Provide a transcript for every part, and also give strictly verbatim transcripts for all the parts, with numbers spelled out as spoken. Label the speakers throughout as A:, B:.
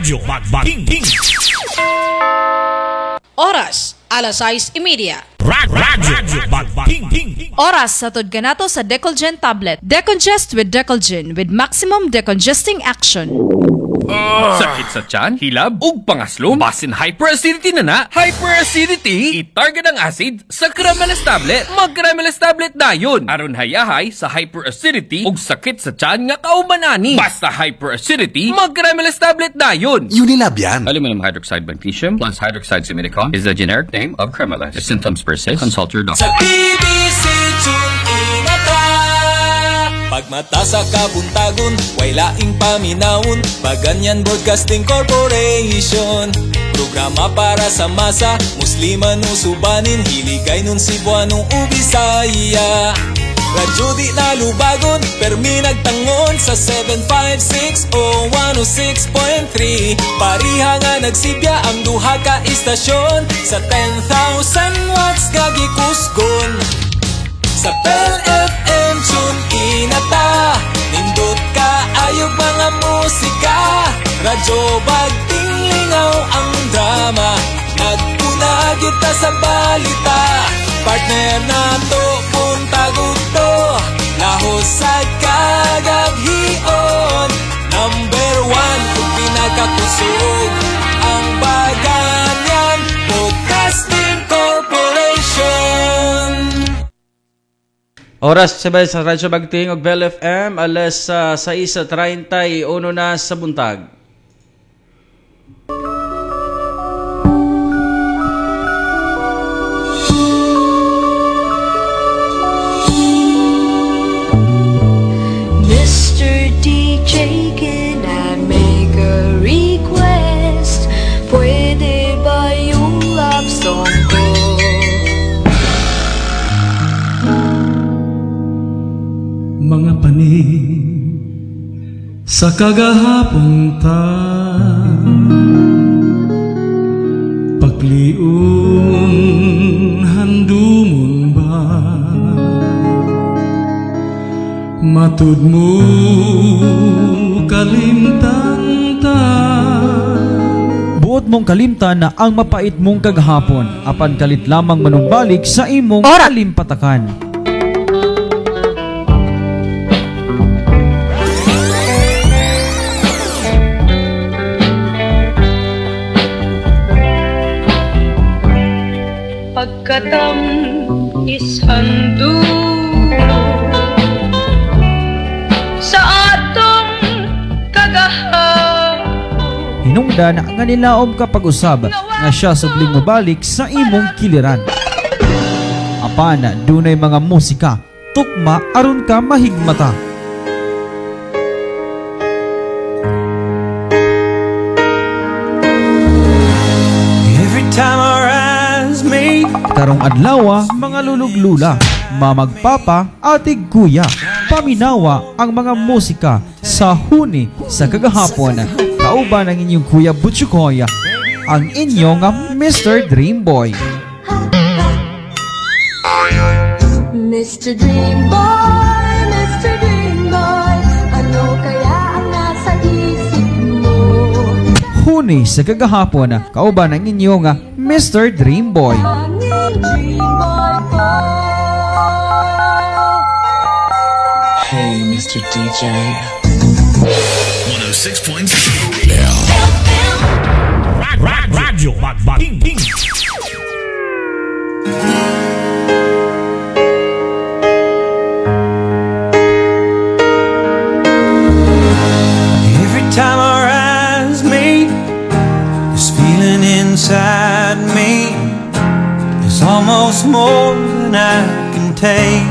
A: Radyo Bagbaking.
B: Oras, alas sais y media.
A: Radyo Bagbaking.
B: Oras sa Tudganato sa Decolgen tablet. Decongest with Decolgen with maximum decongesting action.
C: Uh, Sakit sa tiyan, hilab, ug pangaslom, basin hyperacidity na na. Hyperacidity? Itarget ang acid sa Caramelas tablet. Mag-Caramelas tablet dayon. Aron hayahay sa hyperacidity ug sakit sa tiyan nga kaubanani. Basta hyperacidity, mag-Caramelas tablet dayon.
D: Unilab yan.
C: Aluminum hydroxide magnesium plus hydroxide simidicon is the generic name of Caramelas. If symptoms persist, consult your doctor.
E: Sa T V C tune inata. Pagmata sa kabuntagon, way laing paminawon. Baganyan Broadcasting Corporation. Programa para sa masa, Musliman o Subanin, Hiligay nun Cebuano o Bisaya. Radyo di nalubagon, permi nagtangon sa seven five six oh one oh six point three. Pariha nga nagsibya ang duha ka istasyon sa ten thousand watts gagikusgon. Sa P E L F M tune inata, nindot ka ayog mga musika. Radyo bagting lingaw ang drama, nagpuna kita sa balita. Partner na to puntagod to, lahos sa kagabhion. Number one kung pinakakusog ang Baganyan Broadcasting Corporation.
F: Oras sabay sa Radyo Bagting og Bell F M, alas uh, sais treinta y uno na sa buntag.
G: mister D J, can I make a request? Pwede ba yung love song ko?
H: Mga panig sa kagahapon ta, pagliun handumon ba, matud mo kalimtan ta.
I: Buot mong kalimtan na ang mapait mong kagahapon, apan kalit lamang manumbalik sa imong kalimpatakan.
G: Pagkatam ishanduro sa atong kagahapon,
I: Hinungdan nga nilaom ka pag-usab nga siya subling mabalik sa imong kiliran. Apan dunay mga musika, tukma aron ka mahigmata.
H: Every time our eyes meet,
I: Karong adlaw, mga luluglula, mamagpapa, atig kuya, paminawa ang mga musika sa huni sa kagahapon. Kauban ang inyong kuya Butchukoy, ang inyong mister Dreamboy.
G: mister Dreamboy, mister Dreamboy, ano kaya ang nasa isip mo?
I: Huni sa kagahapon, kauban ang inyong mister Dreamboy.
G: Hanging Dreamboy ko.
E: Hey, mister D J.
A: one oh six point six Radyo Bagbaking.
H: every time our eyes meet, this feeling inside me is almost more than I can take.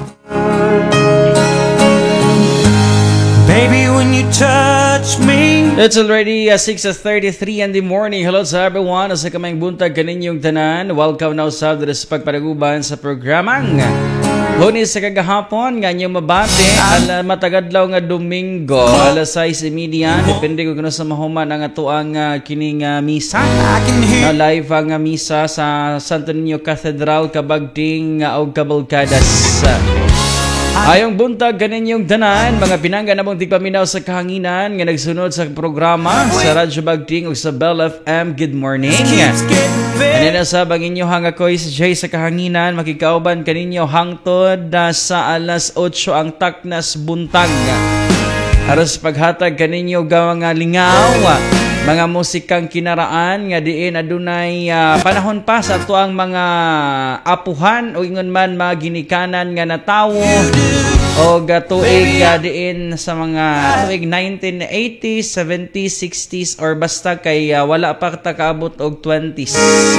H: Baby, when you touch me,
F: It's already uh, six thirty-three in the morning. Hello sa everyone. Sa kamayang buntag kaninyong tanan. Welcome now sa sa pagpanaguban sa programang Lunes sa kagahapon nga nyo mabate ala matagadlaw nga Domingo alas sais y media. Depende ko kuno sa mahuman ang atuang uh, kining uh, misa. Na live ang uh, misa sa Santo Niño Cathedral Kabagding uh, og Cabalcadas. Ayong buntag kaninyong tanan, mga pinangga na mong tigpaminaw sa kahanginan nga nagsunod sa programa sa Radyo Bagting o sa Bell F M. Good morning. Ano na sa bang inyo hang ako'y si Jay sa kahanginan, makikauban kaninyo hangtod na sa alas otso ang taknas buntag. Aros paghatag kaninyo gawang nga lingaw, mga musikang kinaraan nga diin adunay uh, panahon pa sa tuang mga apuhan o ingon man mga ginikanan nga natawo o gatuig uh, diin sa mga tuig nineteen eighties, seventies, sixties or basta kay uh, wala pa takaabot og twenties.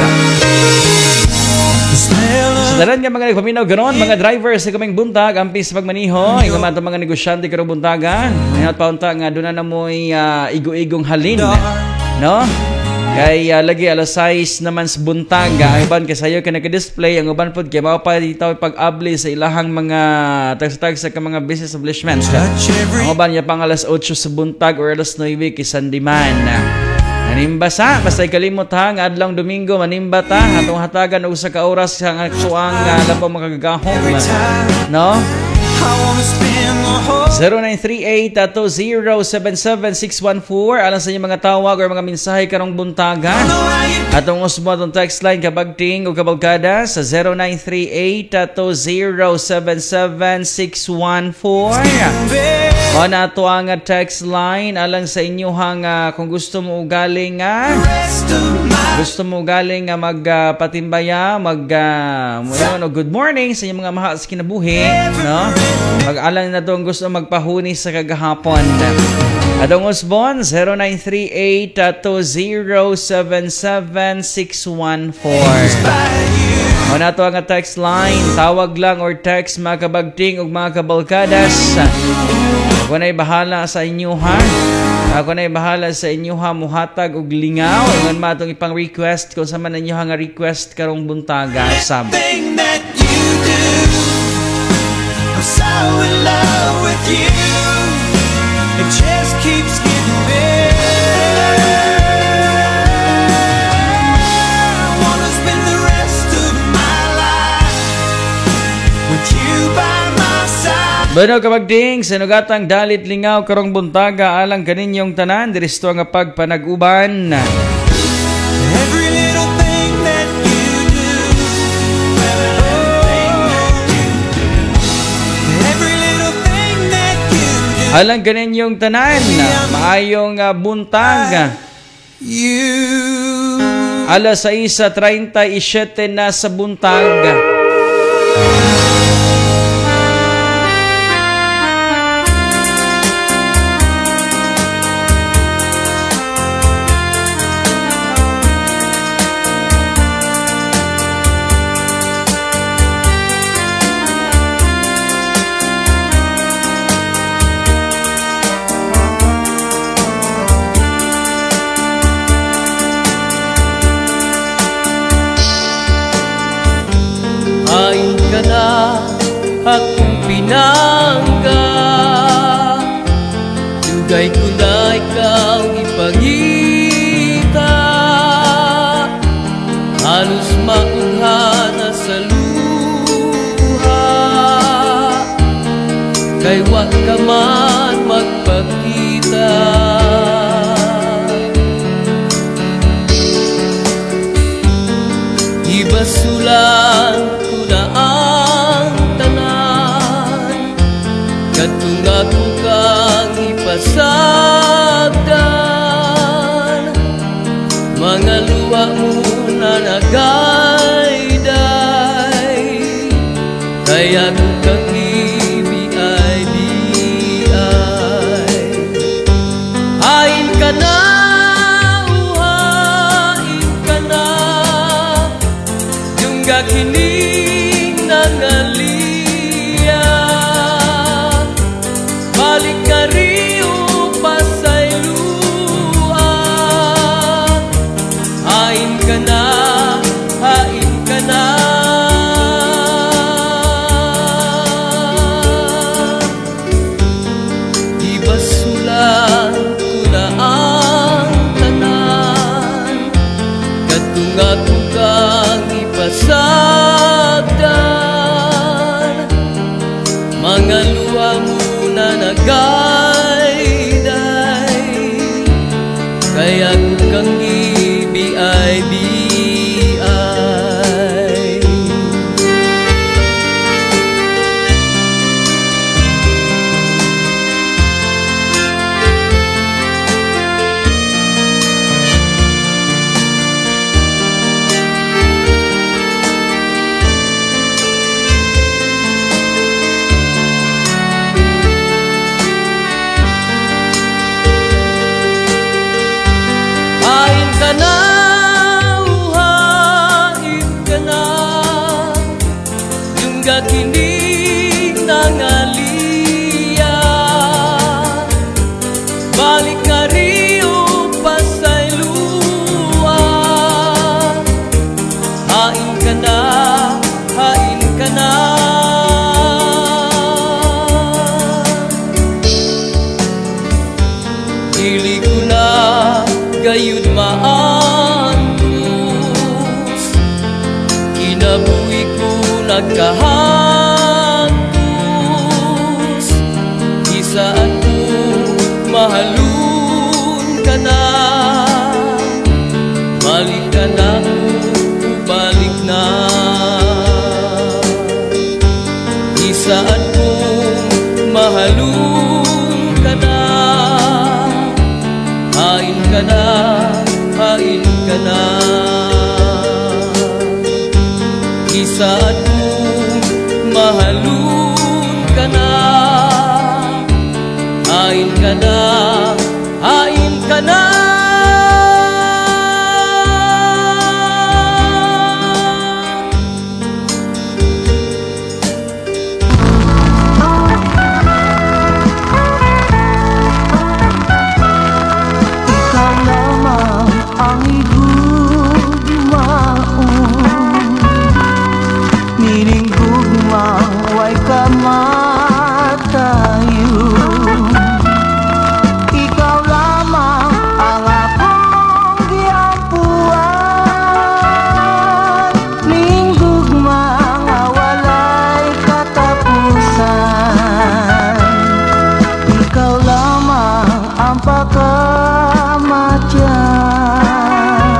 F: So dalan nga mga nagpaminaw ganon, mga drivers sa kaming buntag, ampis pagmaniho, ingon man mga negosyante karong buntagan. Mayat paunta nga doon na mo'y uh, igo-igong halin, no? Kay uh, lagi alas sais naman sa buntag, ang iban kasayo ka naka-display, ang uban pod kay mao pa dito pag-abli sa ilahang mga tag-tag sa mga business establishment. Ang uban ya pang alas otso sa buntag or alas nueve kisan diman. Manimba sa, basta ikalimot ha, nga adlang Domingo, manimba ta, atong hatagan og usa ka oras sa aktuang uh, labaw makagagahom, no? zero nine three eight two zero seven seven six one four alang sa inyong mga tawag or mga mensahe karong buntaga. Atong usbo atong text line kabagting o kabalkada sa zero nine three eight two zero seven seven six one four. O na ito ang text line alang sa inyo hang uh, kung gusto mo ugaling nga uh, gusto mo ugaling nga uh, magpatimbaya uh, mag uh, no, good morning sa inyong mga mahal sa kinabuhi, no? Mag-alang na itong gusto magpahuni sa kagahapon. Atong usbon zero nine three eight two zero seven seven six one four. O na ito ang text line, tawag lang or text mga kabagting o mga kabalkadas. Ako na'y bahala sa inyo ha. Ako na'y bahala sa inyo ha, muhatag og lingaw. Ingon ma itong ipang request kung sa man ninyo nga request karong buntaga. Sab.
H: That you do, I'm so in love with you. It just keeps getting better. I wanna spend the rest of my life with you by my side.
F: Bueno kabagding, sinugatang dalit lingaw karong buntaga alang kaninyong tanan, diristo nga pagpanag-uban.
H: Every little thing that you do, every little thing that you do,
F: Alang kaninyong tanan, maayong uh, buntag.
H: you.
F: Alas sais thirty-seven na sa buntag.
D: Ayon ka na akong pinangga, dugay ko na ikaw ipangita. Halos maungha na sa luha, kay wag ka man magpakita. Ibasulan na ang tanan, katong ako kang ipasagdan. Mga luwa mo na nagayday, kaya ko kang ibig-ay-biyay. Hain ka na, uhain ka na, yung gakining nangalia. Balik ka rin upasay luha. Hain ka na, hain ka na. Ibasulan ko na ang tanan, katong ako kang ipasagdan. Mga kaya kang gibiay-biay. Hain ka na, uhain ka na, yung gakinig ng aliya. Balik nga riyo pasay luwa. Hain ka na, hain ka na. Dili ko na gayud maantos, kinabuhi ko nagkahantos. Isaan ko mahalun ka na, balik ka na, balik na. Isaan ko mahalun ka na, hain ka na, hain ka na. Isaan kong mahalun ka na, hain ka na, hain ka na.
J: Ikaw lamang ang igugmaon, nininggugmang way kamatayo. Ikaw lamang ang akong giampuan, ninggugmang walay katapusan. Ikaw lamang ang pagkamatyan.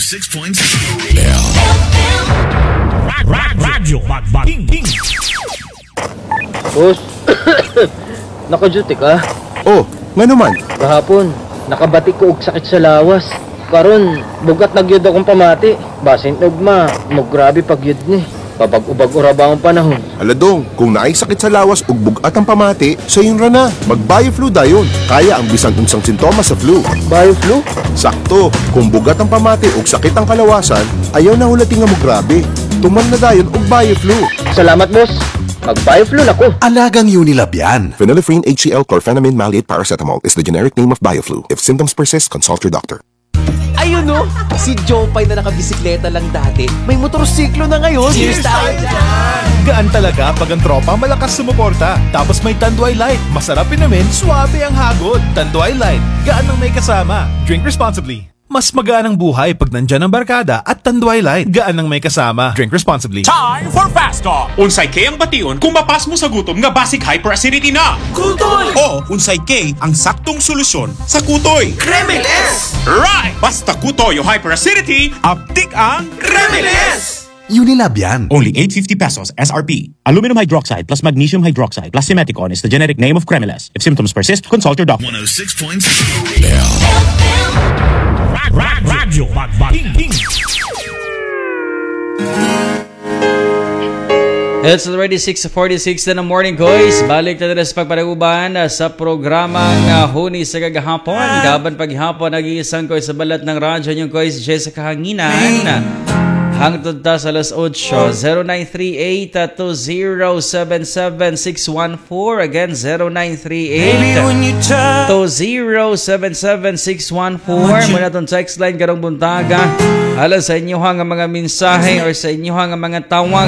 A: six point six. Radyo Magbating Ting.
K: Boss, naka-duty ka?
L: Oh, nga naman.
K: Kahapon, nakabatik ko og sakit sa lawas. Karon, bugat nagyud akong pamati. Basin ugma, mo grabe pagyud ni. Papag-ubag ura ba ang panahon?
L: Aladong, kung naay sakit sa lawas ug bugat ang pamati, sa yun ra na. Mag-bioflu dayon. Kaya ang bisan unsang sintomas sa flu.
K: Bioflu?
L: Sakto, kung bugat ang pamati ug sakit ang kalawasan, ayaw na hulating nga mo grabe. Tuman na dayon og bioflu.
K: Salamat, boss. Mag-bioflu na ko.
M: Alagang Unilab yan.
L: Phenylephrine H C L Chlorphenamine Maleate Paracetamol is the generic name of bioflu. If symptoms persist, consult your doctor.
N: Ayun no, si Jopay na nakabisikleta lang dati, may motorsiklo na ngayon. Cheers tayo dyan!
O: Gaan talaga pag ang tropa malakas sumuporta. Tapos may Tanduay Light, masarap inamin, suwabe ang hagod. Tanduay Light, gaan ang may kasama. Drink responsibly. Mas magaan ang buhay pag nandyan ang barkada at Tanduay Light, gaan ang may kasama. Drink responsibly.
P: Time for Fast Talk! Unsay K ang bation kung mapas mo sa gutom nga basic hyperacidity na. Kutoy! O, unsay K ang saktong solusyon sa kutoy.
N: Kremeles!
P: Right! Basta kutoy o hyperacidity, aptik ang Kremeles!
M: Unilab yan.
Q: Only eight hundred fifty pesos S R P. Aluminum hydroxide plus magnesium hydroxide plus Simeticon is the generic name of Kremeles. If symptoms persist, consult your doctor.
A: one oh six point six. Radyo Magbating Ting.
F: It's already six forty-six na ng morning, guys. Balik na rin sa pagpanaguban sa programang uh, Huni sa Kagahapon. Gaban paghapon, nag-iisang ko sa balat ng radyo niyong guys, Jessica Hanginan. Hangtod ta sa alas otso, zero nine three eight two zero seven seven six one four. Again, zero nine three eight two zero seven seven six one four. Muna itong text line karong buntaga. Alam sa inyo nga mga mensahe or sa inyo nga mga tawag.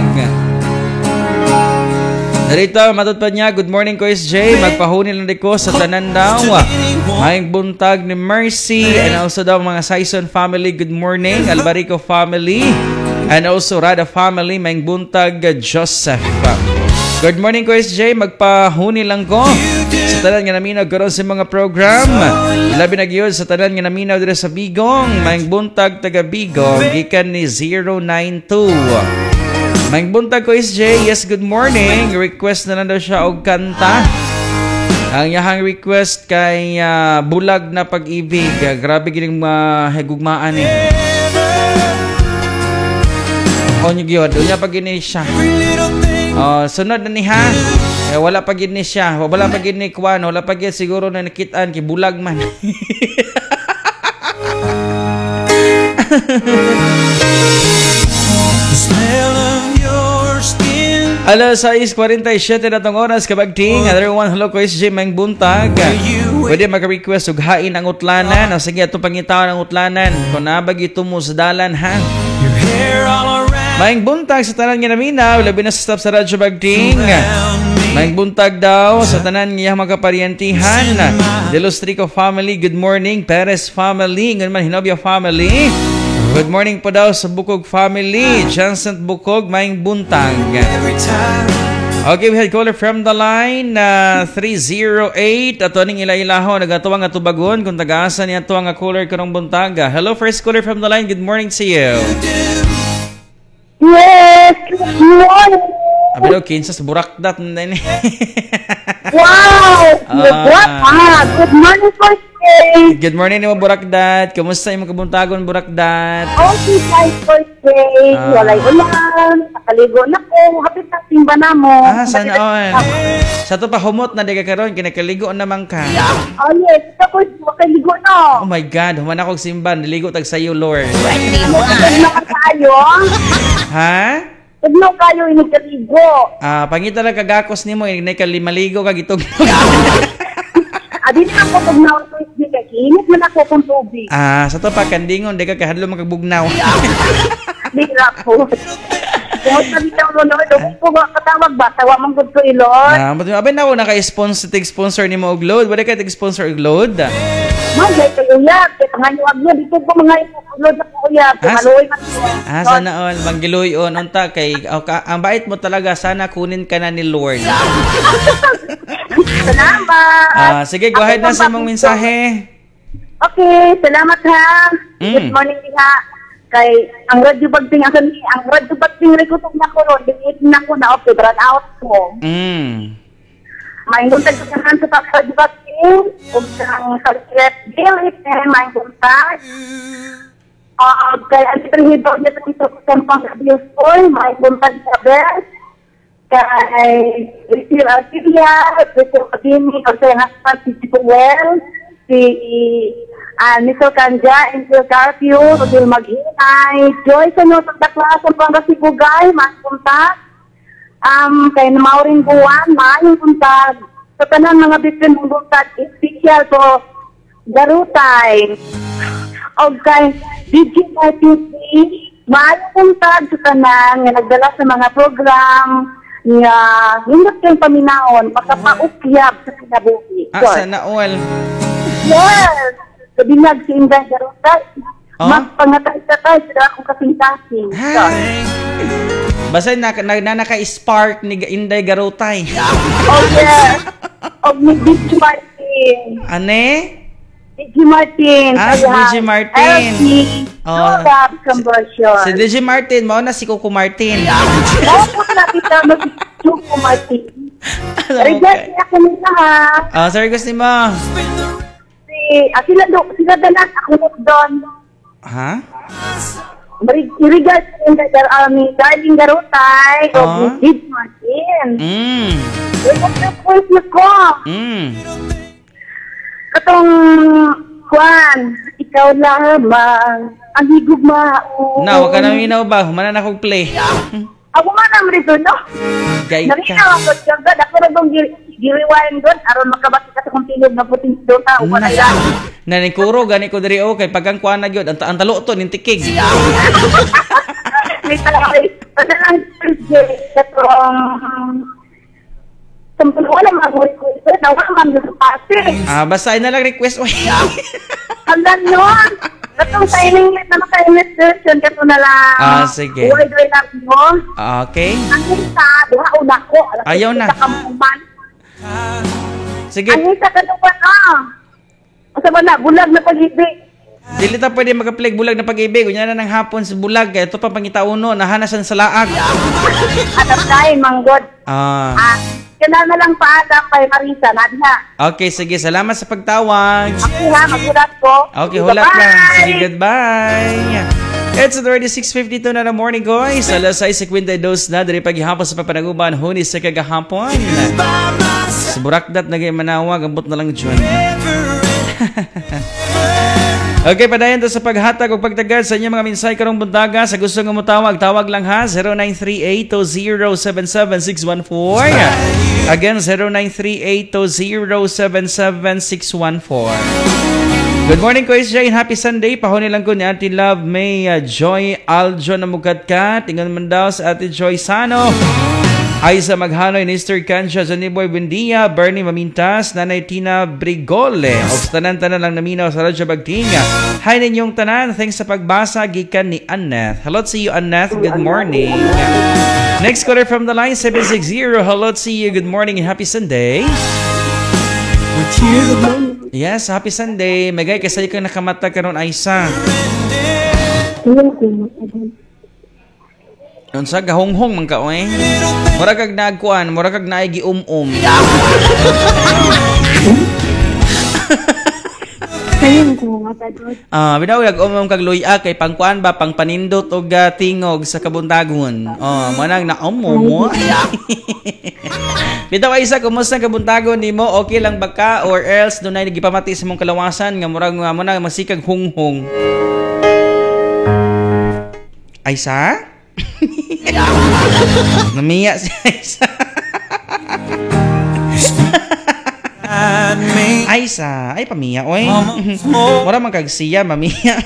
F: Narito, matutpad niya, good morning ko S J. Magpahuni lang di ko sa tanan daw. Maying buntag ni Mercy and also daw mga Saison family, good morning. Albarico family and also Rada family, maying buntag Joseph. Good morning ko S J. Magpahuni lang ko sa tanan nga naminaw karon sa mga program. Labi na gyud sa tanan nga naminaw diri sa Bigong. Maying buntag taga Bigong gikan ni zero nine two. Maying buntag ko S J, yes, good morning. Request na lang daw siya og kanta. Ang yahang request kay uh, Bulag na Pag-ibig. Uh, grabe gining mahigugmaan eh. O nyo gyud, unya pag gini siya. Uh, sunod na ni ha. Eh, wala pag gini siya. Wala pag gini kwan. Wala pag gini siguro na nakitaan kay Bulag man. Alas sais forty-seven na tong oras kabagting. Another one, hello ko S J Mang Buntag. Pwede mag-request og hain ang utlanan. O sige, itong pangitawan ang utlanan. Kung nabag ito mo sa dalan ha. Mang Buntag sa tanan nga naminaw. Labi na sa stop sa radyo bagting. Mang Buntag daw sa tanan nga mga kapariantihan. De Los Trico family, good morning. Perez family, ngayon man Hinobia family. Good morning po daw sa Bukog family. Johnson Bukog, Maing Buntag. Okay, we had caller from the line uh, three zero eight. Ato ning ila-ilaho. Nagatuwang atubagon kung tagaasa niya ito ang caller karong Buntaga. Hello, first caller from the line. Good morning to you.
R: Yes, good morning.
F: Abilo, kinsa sa Burakdat.
R: Wow!
F: Ah.
R: Good morning po, Jay.
F: Good morning ni mo, Burakdat. Kamusta yung mga kabuntagon, Burakdat?
R: Okay, guys, po, Jay.
F: Ah.
R: Walay ulan. Nakaligo na po. Hapit na simba na mo.
F: Ah, sana all. Sa to pa humot na di ka karon, kinakaligo naman ka.
R: Oh, yes. Ito po, makaligo na.
F: Oh my God, human akong simba. Niligo tag sa'yo, Lord.
R: Pagod na ka tayo.
F: Ha?
R: Pagod kayo inigkaligo.
F: Ah, pangita lang kagakos nimo, inay ka limaligo kag itog.
R: Adi na ako pagnaw ko isdi kay init man ako kung tubig.
F: Ah, sa to pa kandingon di ka kahadlo magabugnaw.
R: Bira po. Kung sabi tayo mo no, do ko ba katawag ba tawa man gud ko ilot.
F: Ah, but abay na ako naka-sponsor tig sponsor nimo og load. Wala ka tig sponsor og load.
R: Magay kayo ya, kaya nga yung aglo dito ko mga upload na ko ya, tumaloy man.
F: Ah, sana all manggiluyon unta kay oh, ka, ang bait mo talaga, sana kunin ka na ni Lord.
R: Salamat.
F: Ah, sige, go ahead na sa imong mensahe.
R: Okay, salamat ha.
F: Mm.
R: Good morning diha Kay ang radyo bagting ang ang radyo bagting rekutog na ko ron, diit na ko na okay, run out ko.
F: Mm.
R: May buntag sa kanan sa radyo bagting, ug ang secret deal it and may buntag. Ah, kay ang trihido niya sa sa pang abuse boy, may buntag sa best. Kay Rachel Arcilia, Rachel Adini, o sa husband si Joel, si uh, Nico Kanja, Angel Carpio, Rodil Maghinay, Joy sa nyo, tagdakla sa pang Rasibugay, mas puntag. Um, kay Maureen Buwan, maayong puntag. Sa tanan mga bitin mong puntag, special po, Garutay. O kay D J T V, maayong puntag sa tanan, nga nagdala sa mga program, nga hindot kayong paminaon, makapaukyab sa kinabuhi.
F: Ah, sana all.
R: Yes! Kabinag si Inday Garutay.
F: Oh?
R: Mas pangatay-tatay sila akong kasing-kasing.
F: Basta na, na, na naka-spark ni Inday Garutay.
R: Oh, yes! O ni D J Martin.
F: Ane?
R: D J Martin.
F: Ah, si D J Martin.
R: L C.
F: Oh.
R: No love conversion.
F: Si D J Martin, mao na si Coco Martin.
R: Oo po na kita na si Coco Martin. Regards niya ako nila ha.
F: Ah, sorry gusto mo.
R: Si, ah, sila, do, sila dalas ako doon.
F: Ha?
R: Regards niya ni Darling Garutay o
F: Ah.
R: ni D J Martin.
F: Mm.
R: Regards na voice na ko.
F: Mm.
R: Katong, Juan, ikaw lamang ang higugmao.
F: Na, wag ka na minaw ba? Humana na kong play.
R: Ako man ang rito, no?
F: Gay
R: Narinaw ako dyan, God. Ako na itong giriwain doon, aron makabati ka sa kong tilog na puting doon na, uwan na yan.
F: Nanikuro, gani ko diri o, kay pagkang kuha na yun, ang, ang talo to, nintikig.
R: May talakay. Kasi lang, katong, sampun wala mag-request, nawaman doon sa pati.
F: Ah, basta na lang request. Uy.
R: Hanggang nun, katong timing net na maka-imit version, kato na lang.
F: Ah, sige.
R: Uway doon lang mo.
F: Okay.
R: Ang isa, duha una ko.
F: Ayaw na.
R: Sa kamuman.
F: Sige.
R: Ang isa ka doon ah. Asa ba na, bulag na pag-ibig.
F: Dili ta pwede mag-play bulag na pag-ibig. Kunya na ng hapon sa bulag. Kaya ito pa pangitauno, nahanasan sa laag.
R: Alam dahil, manggod.
F: Ah.
R: Ah, kailan na lang paada kay Marisa, Nadia.
F: Okay, sige. Salamat sa pagtawag.
R: Okay ha, magulat ko.
F: Okay, hulat lang. Sige, goodbye. It's thirty-six fifty-two na na morning, guys. Alas ay sekwenta y dos na. Dari paghihapon sa papanaguban. Hunis sa kagahapon. Sa Burakdat, nagay manawag. Ambot na lang dyan. Okay, padayon to sa paghatag o pagtagad sa inyong mga minsay karong buntaga. Sa gusto ng umutawag, tawag lang ha. zero nine three eight two zero seven seven six one four. Again, zero nine three eight two zero seven seven six one four. Good morning, Kuya Jay. Happy Sunday. Pahuni lang ko ni Ate Love May uh, Joy Aljo na mukat ka. Tingnan man daw sa Ate Joy Sano. Ay sa Maghanoy, Mister Kansha, Johnny Boy Buendia, Bernie Mamintas, Nanay Tina Brigole. O tanan-tanan lang naminaw sa Radyo Bagtinga. Hi ninyong tanan. Thanks sa pagbasa. Gikan ni Annette. Hello to you, Annette. Good morning. Next caller from the line, seven six zero. Hello to you. Good morning and happy Sunday. With you. Yes, happy Sunday. Megay, kasi kang nakamata karon Aisa. Yun sa gahonghong man ka, oy. Mura kag nagkuan, mura kag naay gium-um.
R: Ayun ko mga padot.
F: Ah, bitaw yag umum kag luya kay pangkuan ba pang panindot og uh, tingog sa kabuntagon. Oh, manang na umum mo. Bitaw Aisa, kumusta ang kabuntagon nimo? Okay lang ba ka or else dunay nagipamati sa mong kalawasan nga murag nga mo na masikag hunghong? Aisa? Namiya si Aisa. Aisa, ay pamiya, oy. Mura man kag siya, mamiya.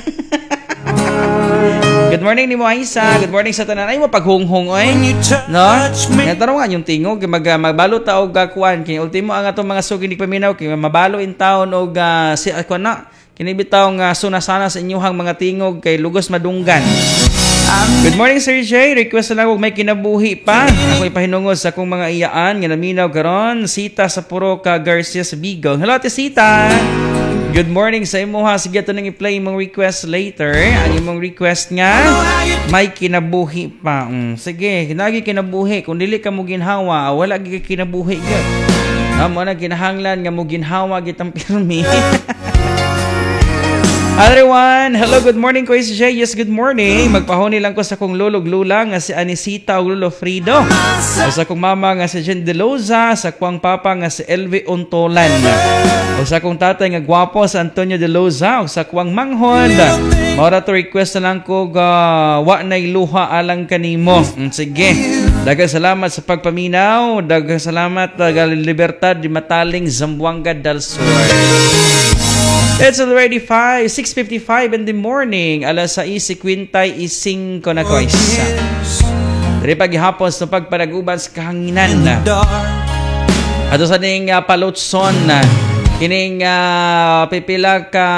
F: Good morning ni mo, Aisa. Good morning sa tanan. Ay mo paghunghong, oy. No? Nga tanong nga yung tingog, mag, magbalo ta og kuan kini ultimo ang atong mga sugi ni paminaw kay mabalo in town og uh, si kuan na kini bitaw nga sunasana sa inyuhang mga tingog kay lugos madunggan. Good morning, Sir Jay. Request na lang kung may kinabuhi pa. Ako ipahinungod sa akong mga iyaan nga naminaw karon. Sita sa Puroka Garcia sa Bigong. Hello, Ate Sita. Good morning sa imo ha. Sige ito nang i-play mong request later. Ang imong request nga, may kinabuhi pa. Mm, sige, nagi kinabuhi. Kung dili ka mo ginhawa, wala gi ka kinabuhi gyud. Amo na kinahanglan nga mo ginhawa gitang pirmi. Everyone, hello, good morning ko is Jay. Yes, good morning. Magpahoni lang ko sa kong lulog lula nga si Anisita o Lolo Frido. O sa kong mama nga si Jen De Loza, sa kwang papa nga si Elvi Ontolan. O sa kong tatay nga gwapo sa Antonio De Loza, o sa kwang manghon. Maura to request na lang ko ga wa nay luha alang kanimo. Mm, sige. Daghang salamat sa pagpaminaw. Daghang salamat daghang Libertad di Mataling, Zamboanga del Sur. It's already five, six fifty-five in the morning. Alas sais kwintay ising ko na ko isa. Dari paghihapon sa pagpanaguban sa kahanginan. Ato sa ning uh, palotson na kining uh, pipila ka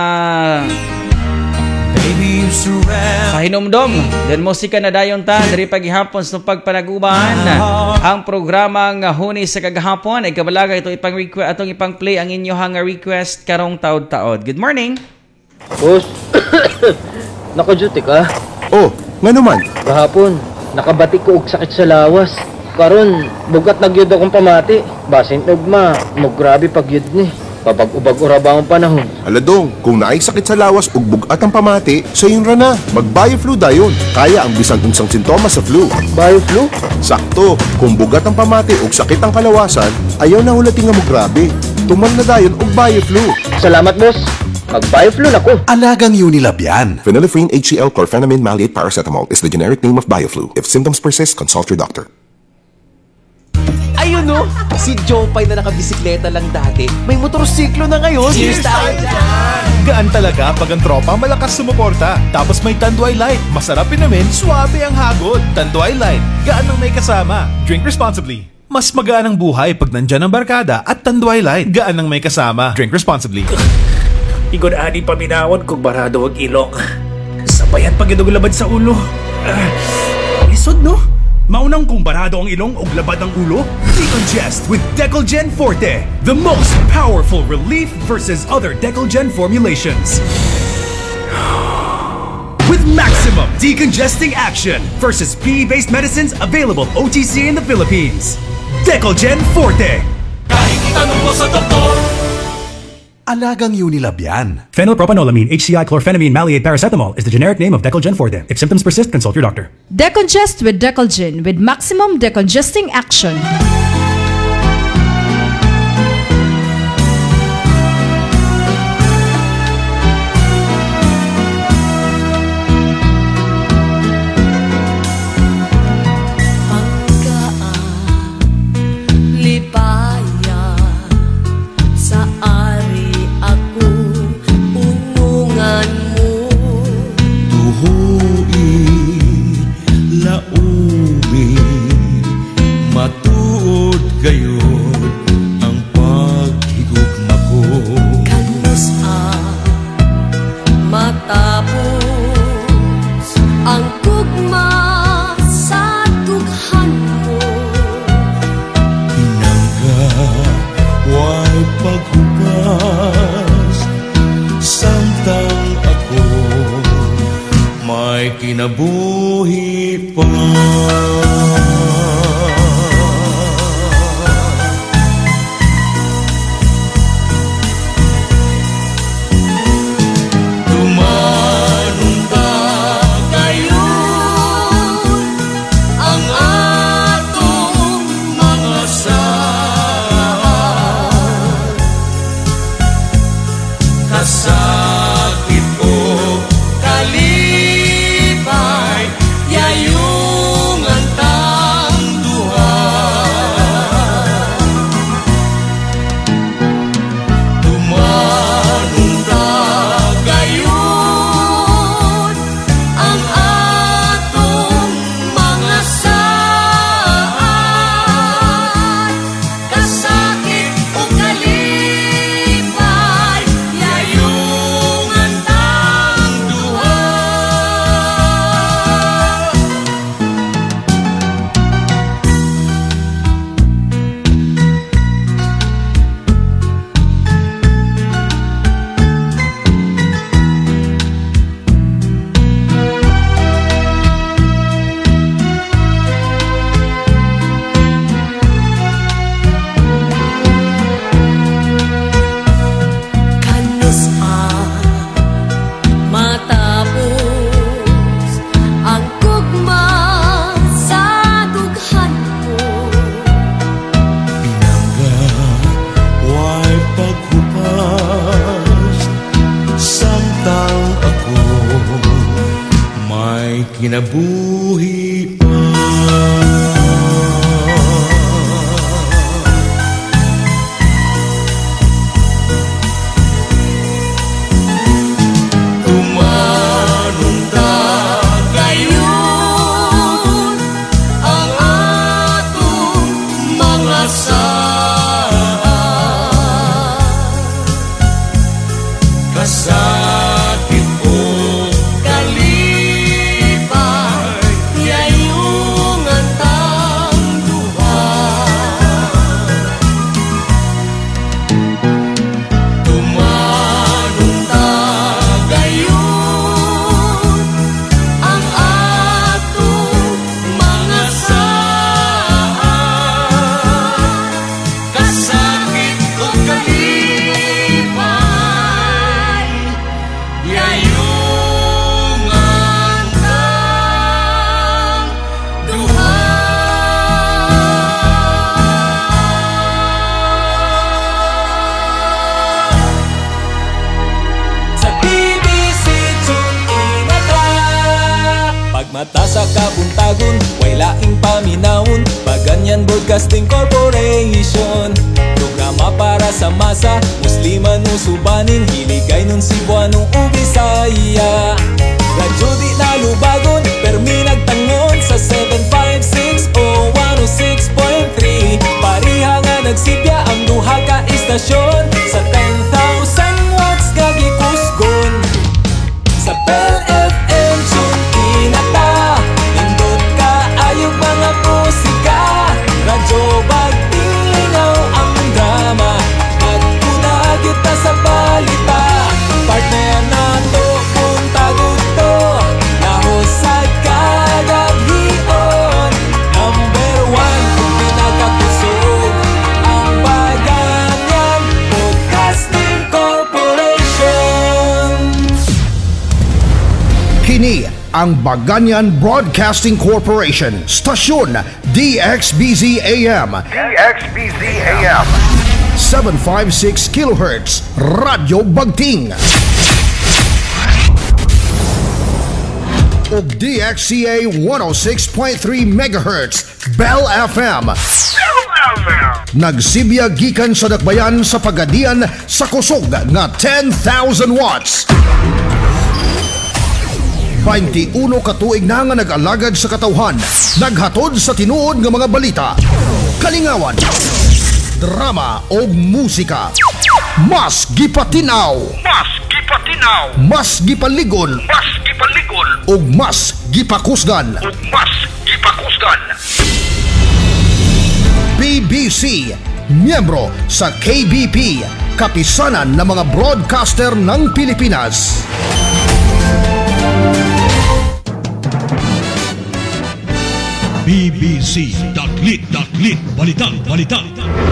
F: sa hinumdom. Dan musika na dayon ta dari paghihapon sa pagpanaguban. Ang programang huni sa kagahapon ay kabalaga ito ipang request atong ipang play ang inyohang request karong taod-taod. Good morning.
K: Boss. Naka-duty ka?
L: Oh, nga naman.
K: Kahapon, nakabati ko og sakit sa lawas. Karon, bugat nagyud akong pamati. Basin ugma, mo grabe pagyud ni. Papag-ubag ura ba ang panahon?
L: Aladong, kung naay sakit sa lawas ug bugat ang pamati, sa yun ra na. Mag-bioflu dayon. Kaya ang bisan unsang sintomas sa flu.
K: Bioflu?
L: Sakto, kung bugat ang pamati ug sakit ang kalawasan, ayaw na hulating nga mo grabe. Tuman na dayon og bioflu.
K: Salamat, boss. Mag-bioflu na ko.
M: Alagang Unilab yan.
L: Phenylephrine H C L chlorphenamine maleate paracetamol is the generic name of bioflu. If symptoms persist, consult your doctor.
N: Ayun no, si Jopay na nakabisikleta lang dati, may motorsiklo na ngayon.
O: Cheers tayo dyan! Gaan talaga pag ang tropa malakas sumuporta. Tapos may Tanduay Light, masarap inamin, swabe ang hagod. Tanduay Light, gaan ang may kasama. Drink responsibly. Mas magaan ang buhay pag nandyan ang barkada at Tanduay Light, gaan ang may kasama. Drink responsibly.
A: Igod ani paminawon kung barado ang ilong. Sabayan pag labad sa ulo. Uh, lisod no? Maunang kung barado ang ilong o labad ang ulo? Decongest with Decolgen Forte, the most powerful relief versus other Decolgen formulations. With maximum decongesting action versus P E-based medicines available O T C in the Philippines. Decolgen Forte.
H: Kahit itanong mo sa doktor,
M: Alagang Unilab yan.
S: Phenylpropanolamine H C I chlorphenamine maleate paracetamol is the generic name of Decolgen Forte. If symptoms persist, consult your doctor.
B: Decongest with Decolgen with maximum decongesting action.
H: kinabuhi pa. Tumanong ka ngayon ang atong mga saan, kasakit o kalibay, yayungan ta.
T: kinabuhi pa. Tumanunta gayon ang atong mga saan, kasakit o kalipay, yayong antang duha. Tumanunta gayon ang atong mga saan, kasakit o kalipay, yayong antang duha.
E: Sa T V C tune in ata. Pagmata sa kabuntagon, way laing paminawon. Paganyan Broadcasting Corporation. Programa para sa masa, Musliman o Subanin, Hiligay nun Cebuano o Bisaya. Radyo di nalubagon, permi nagtangon sa seven five six o one oh six point three. Pariha nga nagsipya ang duha ka istasyon sa ten thousand watts kagikusgon. Sa Bell F M tune in ata. Nindot ka ayog mga musika. Radyo bagting lingaw ang drama. Nagkuna kita sa balita. Partner na to kung tagod to. Nahusag kagaghion. Number one kung pinakakusog ang Baganyan Broadcasting Corporation.
U: Kini ang Baganyan Broadcasting Corporation, stasyon D X B Z A M. D X B Z A M. seven fifty-six kilohertz, Radyo Bagting. O D X C A one oh six point three megahertz, Bell F M. Nagsibya gikan sa dakbayan sa pagadian sa kusog nga ten thousand watts. twenty-one katuig na nga nag-alagad sa katawhan, naghatod sa tinuod nga mga balita, kalingawan, drama o musika. Mas gipatinaw, mas gipatinaw, mas gipaligon, mas gipaligon, ug mas gipakusgan, ug mas gipakusgan. B B C, miyembro sa K B P, kapisanan ng mga broadcaster ng Pilipinas.
V: B B C Daklit Daklit Balitang Balita.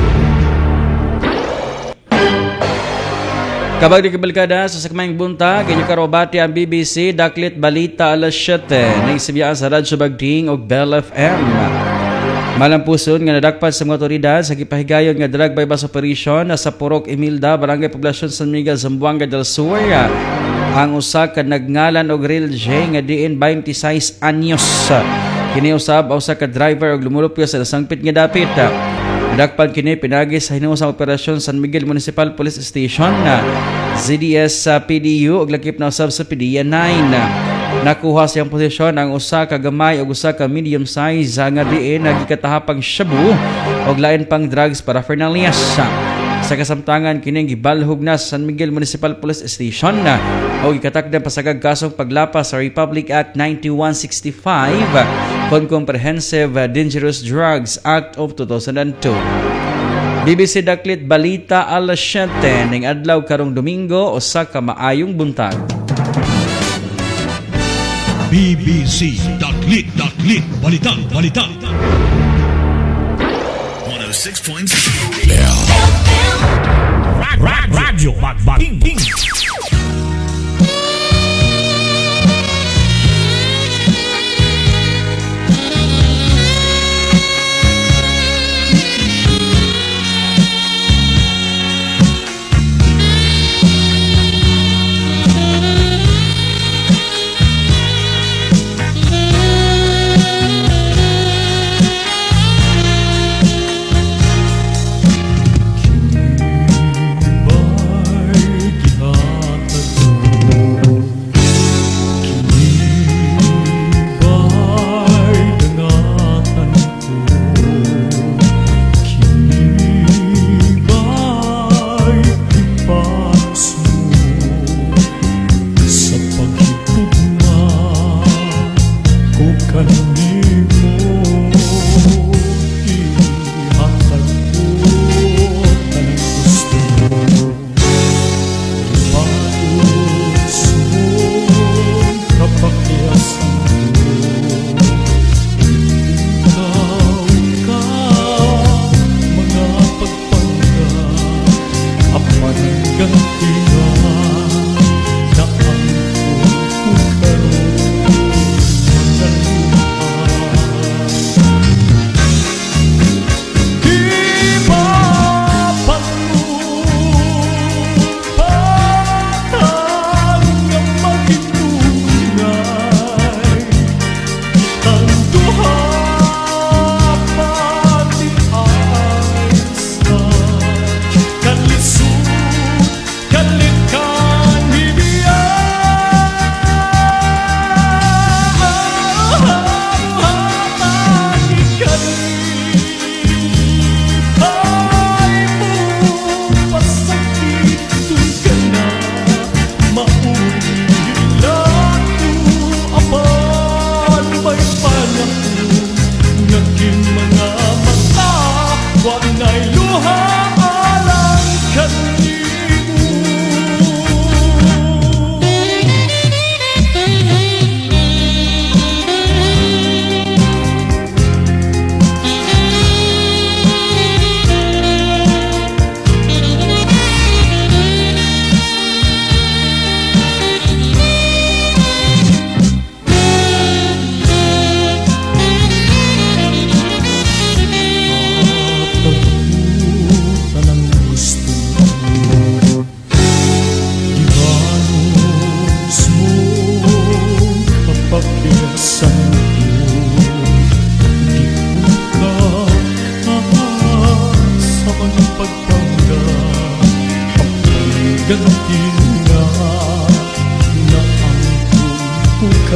F: Kabag di kabalkada sa sakmayang buntag, inyo karobati ang B B C Daklit Balita alas siyete na isibiyaan sa Radyo Bagting o Bell F M. Malampuson nga nadakpan sa mga otoridad sa gipahigayon nga drug bypass operation sa Purok Emilda, Barangay Poblasyon San Miguel, Zamboanga del Sur. Ang usa ka nagngalan og Real J nga diin twenty-six anyos. Kini usab usa ka driver og lumulupyo sa nasangpit nga dapit. Nadakpan kini pinagi sa hinuosang operasyon San Miguel Municipal Police Station na Z D S sa P D U og lakip na usab sa P D E nine. Nakuha siyang posisyon ang usa ka gamay ug usa ka medium size nga diin nagikatahapang shabu og lain pang drugs paraphernalia. Sa kasamtangan kining gibalhog na sa San Miguel Municipal Police Station na o ikatakdang pasagag kasong paglapas sa Republic Act ninety-one sixty-five kon Comprehensive Dangerous Drugs Act of two thousand two. B B C Daklit Balita alas siyete ning adlaw karong Domingo usa ka maayong buntag.
V: B B C Daklit Daklit Balitang Balita.
W: one oh six point six
V: Radyo Bagting.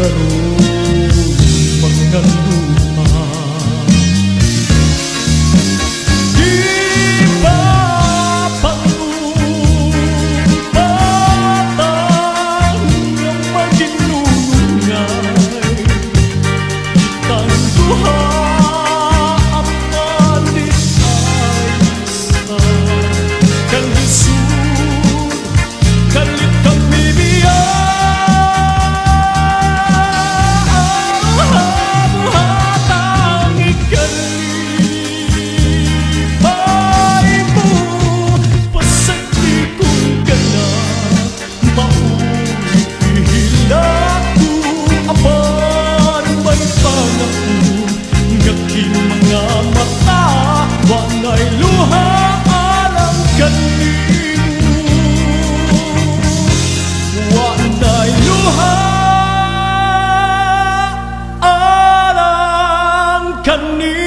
D: karoon mga luha. Di ba pangupatang yung maginunungay kitang duha ang nalit ay isa kang lisod kalit kami biya. Wanay luha alang kanino, wanay luha alang kanino.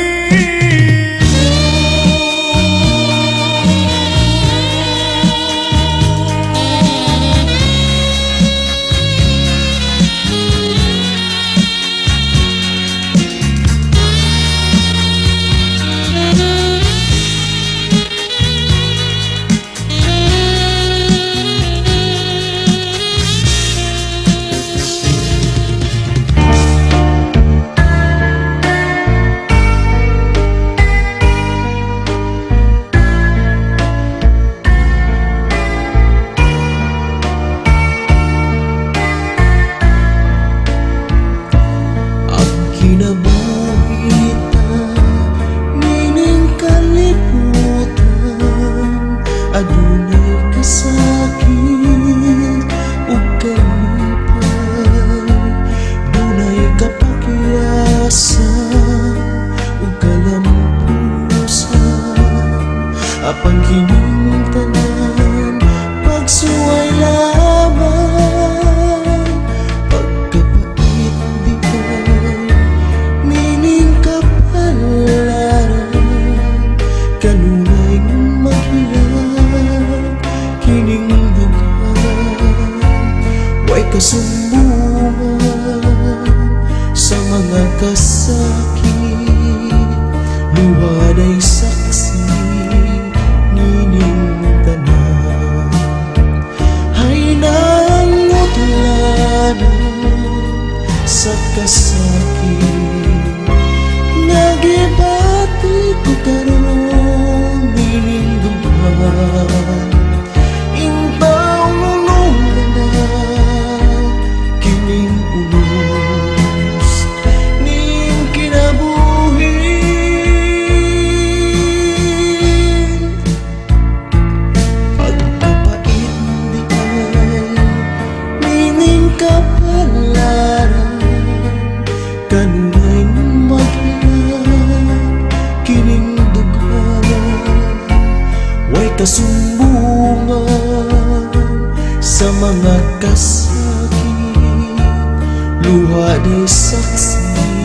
D: Apang kining tanan pagsuway lamang pagkapait di kay nining kapalaran kanunay maghilang kining dugan way kasumbungan sa mga kasakit luwaday saksi sa kasakit nagibati ko karon nining duman intaw nulungan na kining ulos ning kinabuhin pagkapait di ay nining kapalaran kanunay maghilang kining dugan way kasumbungan sa mga kasakit luha day saksi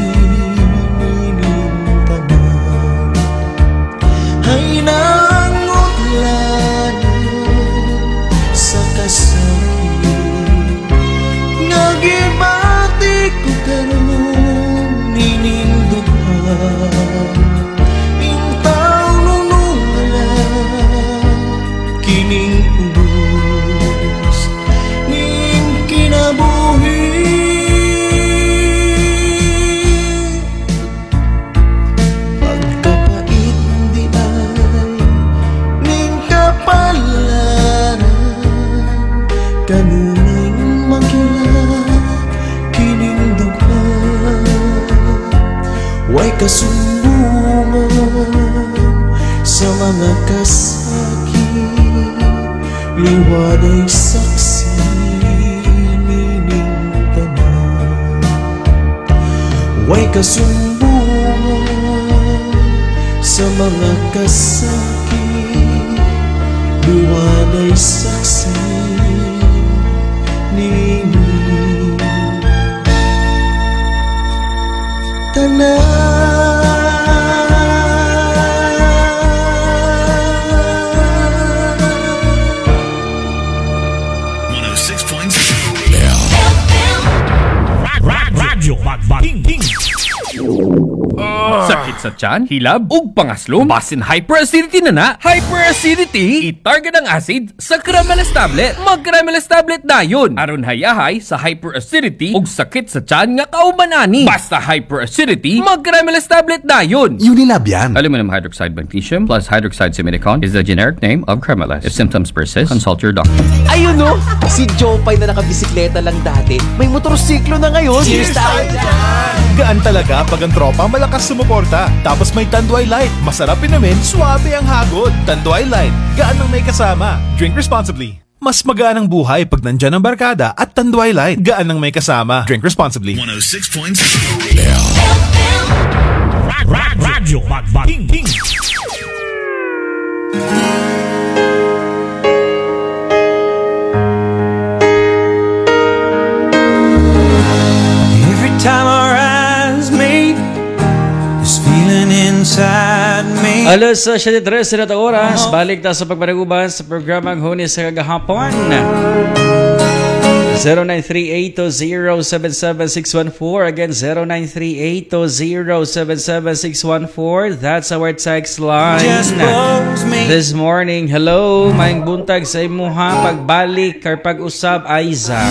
D: nining tanan hay nangutlanan sa kasakit nagibati ko karon nining dugan intaw nunungalan kining ulos ning kinabuhin pagkapait di ay ning kapalaran kanunay maghilang kining dugan way kasumbungan sa mga kasakit liwaday saksi nining tanan way kasumbungan sa mga kasakit liwaday saksi nining tanan.
V: one oh six point seven.
T: Rock, rock.
V: Radyo Magbating Ting.
C: Sakit sa tiyan, hilab, ug pangaslom, basin hyperacidity na na. Hyperacidity, itarget ang acid sa Cremeles tablet. Mag Cremeles tablet dayon aron hayahay sa hyperacidity ug sakit sa tiyan nga kauban ani. Basta hyperacidity, mag Cremeles tablet dayon.
M: Unilab yan.
C: Aluminum hydroxide magnesium plus hydroxide simidicon is the generic name of Cremeles. If symptoms persist, consult your doctor.
N: Ayun no, si Jopay na nakabisikleta lang dati, may motorsiklo na ngayon. Cheers tayo dyan!
O: Gaan talaga pag ang tropa malakas sumuporta. Tapos may Tanduay Light. Masarap inumin, swabe ang hagod. Tanduay Light, gaan ang may kasama. Drink responsibly. Mas magaan ang buhay pag nandyan ang barkada at Tanduay Light. Gaan ang may kasama. Drink responsibly.
V: one oh six point seven Radyo Magbating Ting.
H: Every time our eyes meet, this feeling inside me.
F: Alas sa siyete tres na oras, balik ta sa pagpanaguban sa programang Hunis sa Kagahapon. zero nine three eight zero seven seven six one four. Again, zero nine three eight zero seven seven six one four. That's our text line. This morning, hello, maing buntag sa imuha, pagbalik, kar pag-usab, Aiza.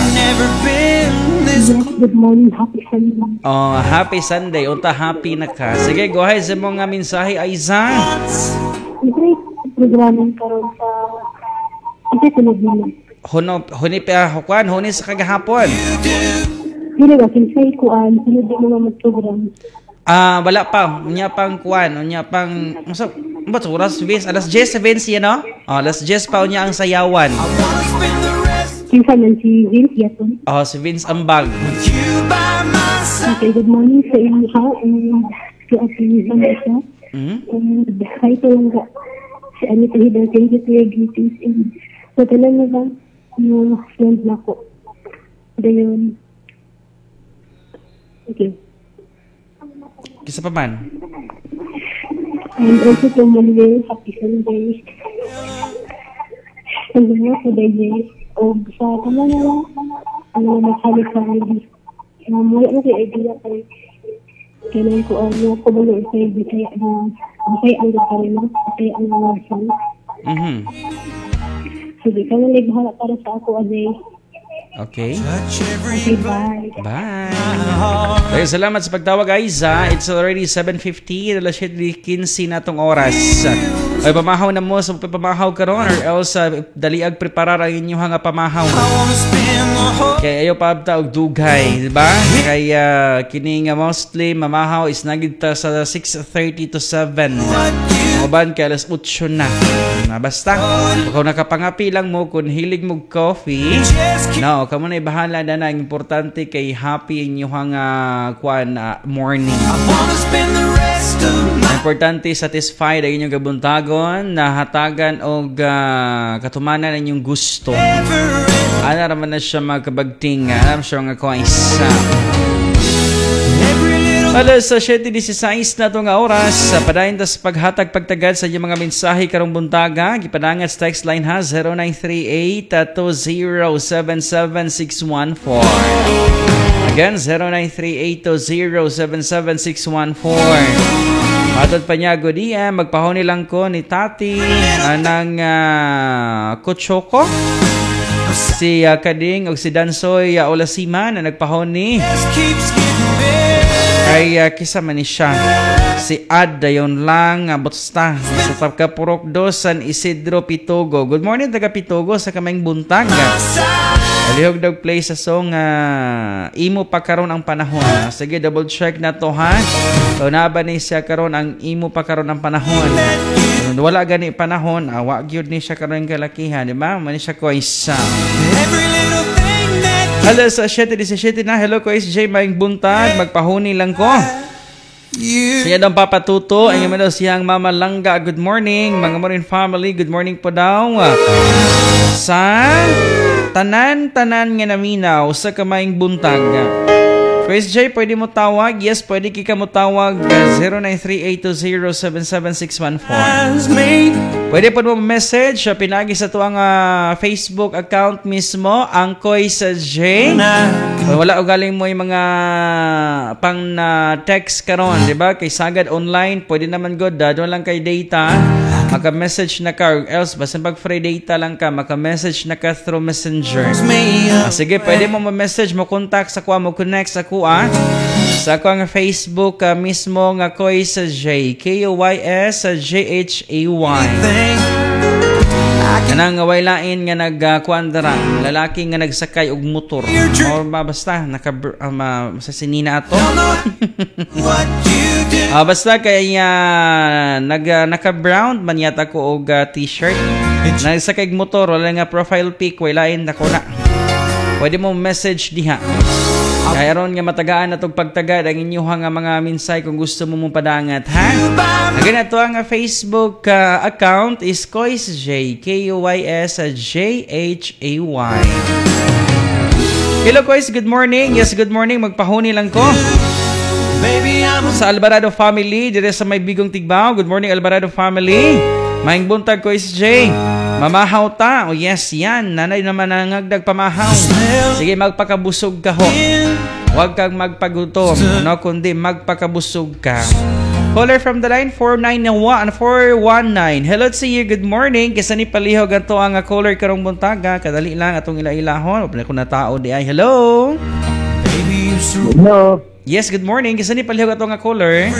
R: Good morning, happy Sunday.
F: Oh, happy Sunday. Unta happy na ka. Sige, go ahead sa mga mensahe, Aiza.
R: Ito programang karon sa ito tulog naman.
F: Huno, huni pa hukwan, huni sa kagahapon.
R: Dili ba kinsay ko an sunod din mo mag-program.
F: Ah, wala pa. Unya pang kuan, unya pang masa ba oras Vince? Alas diyes sa Vince yan, no? Oh, alas diyes pa unya ang sayawan.
R: Kinsa man si Vince yaton.
F: Oh, si Vince Ambag.
R: Okay, good morning sa inyo ha. And si Ate Liza Mesa.
F: Mm-hmm.
R: And hi to lang ka. Si Anita Hidal, thank you to your greetings. And so, talang na ba yung friend na ko. Dayon. Okay.
F: Kisa pa man?
R: And also to Manuel, happy Sunday. And then ako dahil o sa kama na lang, ano na maghalik sa I D. Wala na kayo idea kay kailan ko ano ko ba yung I D kaya na okay ang gagawin mo, okay ang nawasan.
F: Mhm.
R: Sige, kaya na bahala para sa ako aday.
F: Okay.
R: Okay, bye.
F: Bye. Dahil salamat sa pagtawag, Aiza. It's already seven fifty. Alas siyete quince na itong oras. Ay, pamahaw na mo sa pamahaw ka ron or else uh, daliag preparar ang inyong nga pamahaw. Kaya ayaw pa abta og dugay, diba? Kaya kini nga mostly mamahaw is nagita sa six thirty to seven. Uban kay alas otso na. Na basta kung nakapangapi lang mo kung hilig mo coffee, no, kamo na ibahala na na importante kay happy inyong uh, kwan uh, morning. Importante satisfied ang inyong gabuntagon na hatagan og uh, katumanan ang inyong gusto. Ana raman na siya magkabagting, ana siya nga coins. Alas sa siyete dieciséis na itong oras, padayon tas paghatag pagtagad sa inyong mga mensahe karong buntaga, gipadangat sa text line ha, zero nine three eight two zero seven seven six one four. Again, zero nine three eight two zero seven seven six one four. Matod pa niya, good D M, magpahoni lang ko ni Tati uh, ng uh, Kutsoko, si uh, Kading o si Dansoy uh, Olasima na nagpahoni. Ay uh, kisama ni siya si Ad dayon lang uh, basta sa Tapkapurok do San Isidro Pitogo. Good morning taga Pitogo sa kamayng buntag. Alihog dog play sa song uh, imo pa karon ang panahon. Sige, double check na to ha. So na ba ni siya karon ang imo pa karon ang panahon? Wala gani panahon, awa gyud ni siya karon kalakihan, di ba? Man siya ko isa. Alas siyete diecisiete na. Hello ko S J maing buntag, magpahuni lang ko. Siya daw papatuto. Ang yaman daw siyang Mama Langga. Good morning mga Morin family. Good morning po daw sa tanan-tanan nga naminaw sa kamayng buntag. Ko S J, pwede mo tawag? Yes, pwede kika mo tawag. zero nine three eight two zero seven seven six one four. Pwede po mo message uh, pinagi sa tuang uh, Facebook account mismo, ang Koy sa J. Kung wala o galing mo yung mga pang uh, text karon, di ba? Kay sagad online, pwede naman good. Uh, doon lang kay data, maka-message na ka. Or else, basta pag free data lang ka, maka-message na ka through Messenger. Ah, sige, pwede mo ma-message, mo contact sa kuha, mo connect sa kuha. Sa ako ang Facebook uh, mismo nga Koy sa J. K O Y S J H A Y. Kanang waylain nga nagkuandara, uh, lalaki nga nagsakay og motor. O basta naka um, sa sinina ato. uh, basta kay uh, nag uh, naka-brown man yata ko og uh, t-shirt. Nagsakay og motor, wala nga profile pic, waylain nako na. Pwede mo message diha. Kaya ron nga matagaan na itong pagtagad ang inyong nga mga minsay kung gusto mo mong padangat, ha? Again, ito ang Facebook uh, account is Koys J, K O Y S J H A Y. Hello, Koys. Good morning. Yes, good morning. Magpahuni lang ko. Sa Alvarado family, dire sa may Bigong Tigbao. Good morning, Alvarado family. Maing buntag, Koys J. Mamahaw ta. O oh, yes, yan. Nanay naman nangagdag pamahaw. Sige, magpakabusog ka ho. Huwag kang magpagutom. No, kundi magpakabusog ka. Caller from the line, four nine one four one nine. Hello to you. Good morning. Kisa ni palihog ato ang caller karong buntaga. Kadali lang atong ila-ilahon. Wala ko na tao di ay. Hello?
G: Hello.
F: Yes, good morning. Kisa ni palihog ato ang caller.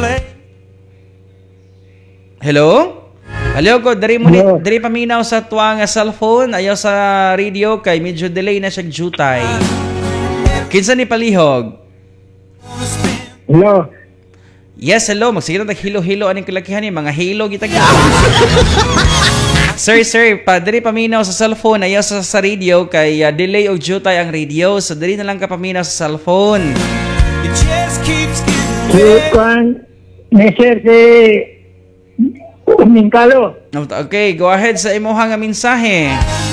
F: Hello? Hello ko, dari mo
G: Hello.
F: dari paminaw sa tuwang cellphone, ayaw sa radio kay medyo delay na siya jutay. Kinsa ni palihog?
G: Hello.
F: Yes, hello. Magsige na hilo-hilo aning kalakihan ni mga hilo gitag. Sir, sir, pa dari paminaw sa cellphone, ayaw sa, sa radio kay uh, delay og jutay ang radio. So dari na lang ka paminaw sa cellphone.
G: Si Kwan, Mister si Mingkalo.
F: Okay, go ahead sa imuha nga mensahe.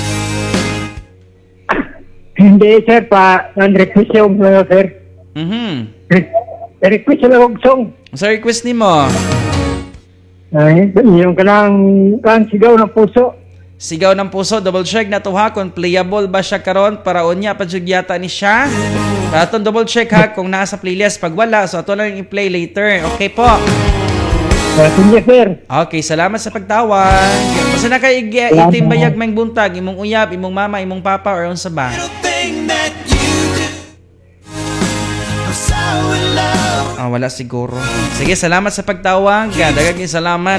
G: Hindi, sir, pa. Ang-request yung mga, sir.
F: Mhm.
G: Request lang og song.
F: Sa request ni mo?
G: Ay, yung kanang kan sigaw ng puso.
F: Sigaw ng puso, double check na to ha kung playable ba siya karon para unya pa jud yata ni siya. Para atong double check ha kung nasa playlist. Pag wala, so ato lang i-play later. Okay po.
G: Sige, sir.
F: Okay, salamat sa pagtawag. Basta na kayo itimbayag may buntag, imong uyab, imong mama, imong papa, or unsa ba? Ah, wala siguro. Sige, salamat sa pagtawag. Daghang salamat.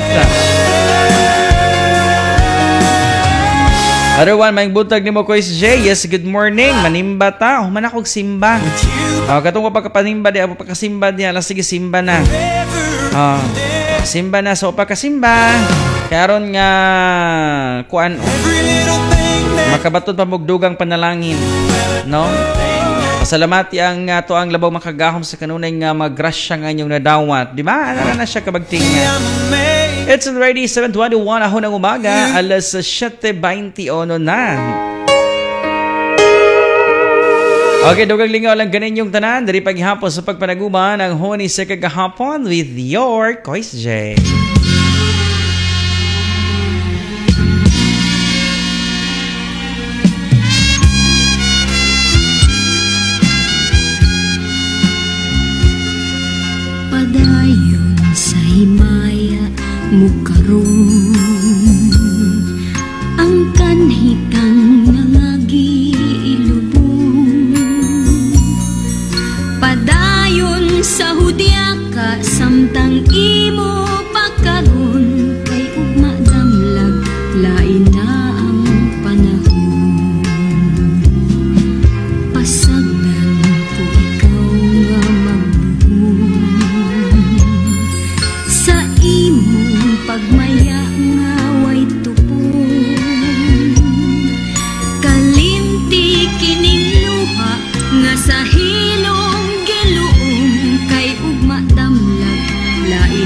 F: Other one, may buntag ni mo, Koys J. Yes, good morning. Manimba ta. Oh, man akong simba. Ah, katong ko pagkapanimba di, ako pagkasimba di. Alas, sige, simba na. Ah, simba na. So, pagkasimba. Kaya ron nga, kuan, makabatod pa mugdugang panalangin. No? Pasalamati ang uh, to ang labaw makagahom sa kanunay nga magrasya nga inyong nadawat. Di ba? Ano na siya kabagtingan? It's already seven twenty-one ako ng umaga. Alas seven twenty-one na. Okay, dugang lingaw lang ganin yung tanan. Dari paghihapon sa pagpanaguban ang huni sa kagahapon with your Koys J.
I: Padayon sa himaya mukaroon ang kanhitang nangagi ilubong. Padayon sa hudyaka samtang imo pagkaroon kay ugma damlag lain na ang panahon. Pasagdan ko ikaw nga magbuhon sa imong pagmaya nga way tupon. Kalimti kining luha nga sa hilong giluom kay ugma damlag lain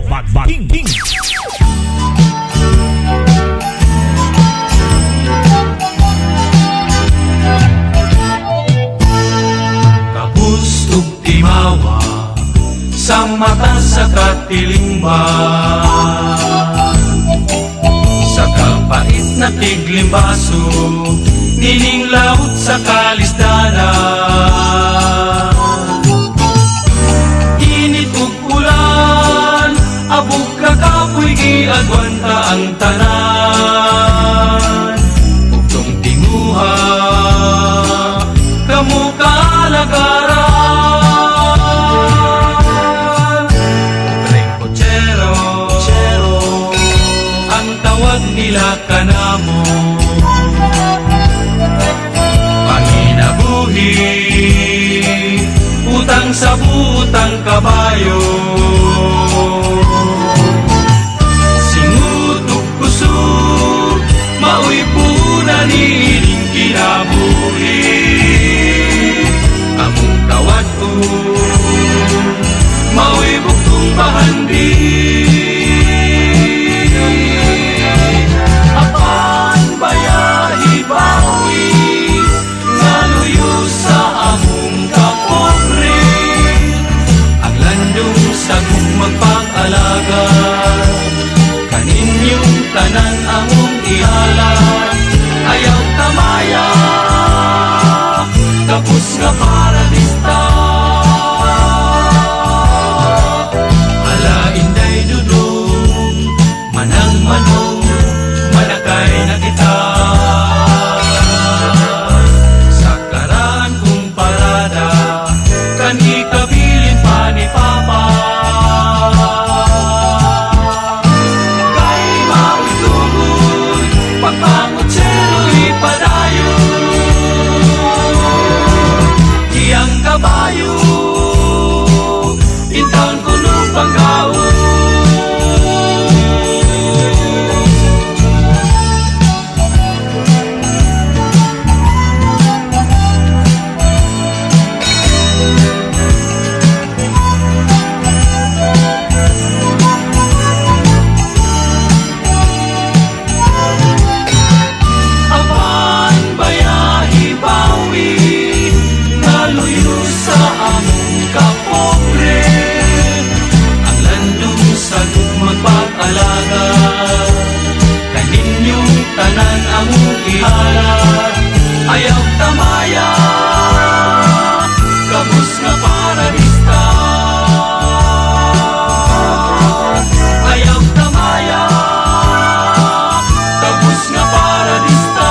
V: Magbating.
H: Kapustog timawa sa mata sa katilingba, sa kapait na tiglimbaso, nininglaut sa kalisdanan. Init ug ulan, abog kakapoy giagwanta ang tanan. Ugtong tinguha, kamu kaalagaran. Utreng kotsero, ang tawag nila kanamo. Panginabuhi, utang sa butang kabayo. Singutok kusog, maoy puna nining kinabuhi. Among kawat ko, maoy buktong bahandi. Apan bayahi bawi, naluyo sa among kapobre. Ang landong sagong magpag-alaga, kaninyong tanan among ihalat. Ayaw tamaya, tapos nga paradista. Ala inday dudong, manang manong, manakay na kita. Sa karaan kong parada, kan ikabilin pa ni Papa. Kay mao'y tugod, pagpangutsero'y padayon. Iyang kabayo, intaon ko nung panggaon. Apan bayahi bawi, naluyo sa among kapobre. Ang landong sagog magpag-alaga, kaninyong tanan among ihalat. Ayaw tamaya, kabus nga paradista. Ayaw tamaya, kabus nga paradista.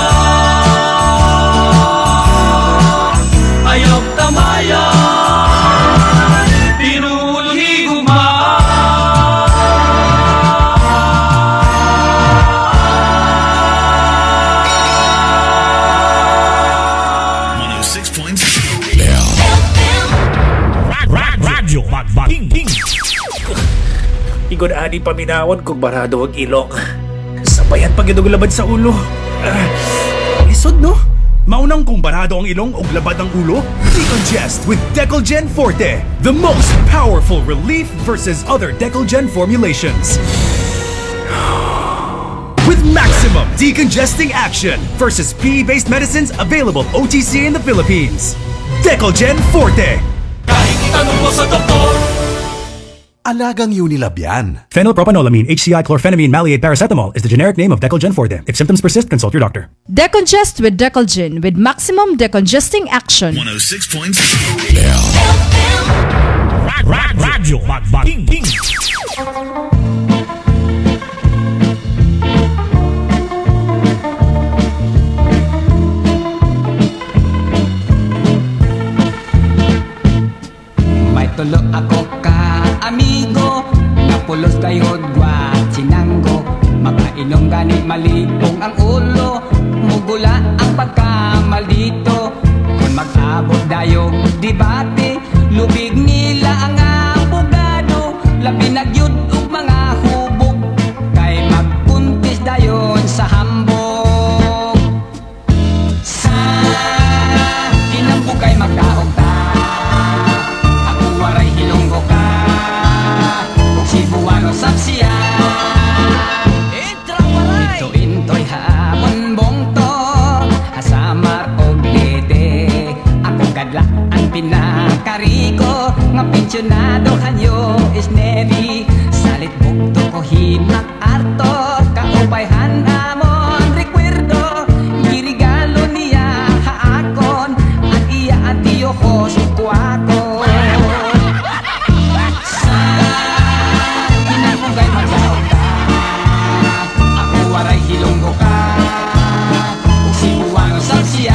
H: Ayaw tamaya, pinuli
V: one oh six point seven Radyo Magbating.
A: Igod ani paminawon kung barado ang ilong. Sabayan pag yun labad sa ulo. Ah, lisod no? Maunang kung barado ang ilong o labad ang ulo? Decongest with Decolgen Forte, the most powerful relief versus other Decolgen formulations. With maximum decongesting action versus P E-based medicines available O T C in the Philippines. Decolgen Forte.
H: Kahit itanong mo sa doktor,
M: Alagang Unilab yan.
S: Phenylpropanolamine, H C I, chlorphenamine, maleate, paracetamol is the generic name of Decolgen Forte. If symptoms persist, consult your doctor.
B: Decongest with Decolgen with maximum decongesting action.
V: one oh six point seven Radyo Magbating.
J: May tulo ako ka amigo, napulos kayo gwa sinanggo. Makainom gani malipong ang ulo, mugula ang pagkamaldito. Kung mag-abot dayog debate, lubig nila ang abogado. Labi nagyud og mga hubog, kay magpuntis dayon sa hambog. Sa kinambog kay magdaog ta, ako waray hilonggo ka. Kung Cebuano sa apasyonado kanyo is nevi salit bukto ko himak arto kaupayhan amon recuerdo girigalo niya haakon at iya at iyo ko suko ako sa kinamugay maglaw ka ako waray hilonggo ka si Juan Sapsia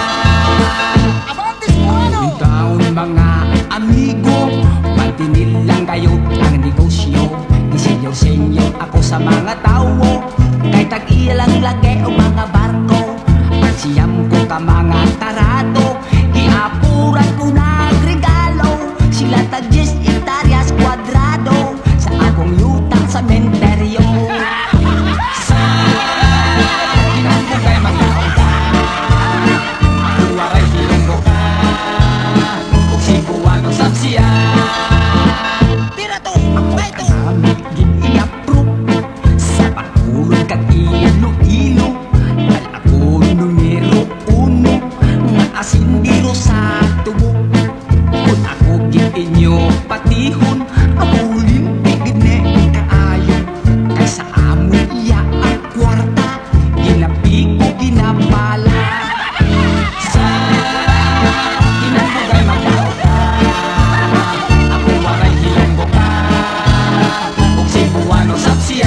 J: taon mga amigo mantinil lang kayo ang negosyo disenyor-senyor ako sa mga tao kay tag-ilang lagi o mga barko at siyam ko ka mga tarado iapuran ko nagregalo sila tag-dis hektaryas kwadrado sa akong yutang sa menteryo sa kinamugay mga ka ako waray hilonggo ka si Buwano Sapsia tira to, akbay to amig giniapro sa pagulog kag ilo-ilo dahil ako numero uno nga asindiro sa tubo kung ako gininyo patihon amulin igine kaayo kay sa amo iya ang kwarta ginapi ko ginapala sa kinamugay maglaw ka ako waray hilonggo ka ug si Buwano Sapsia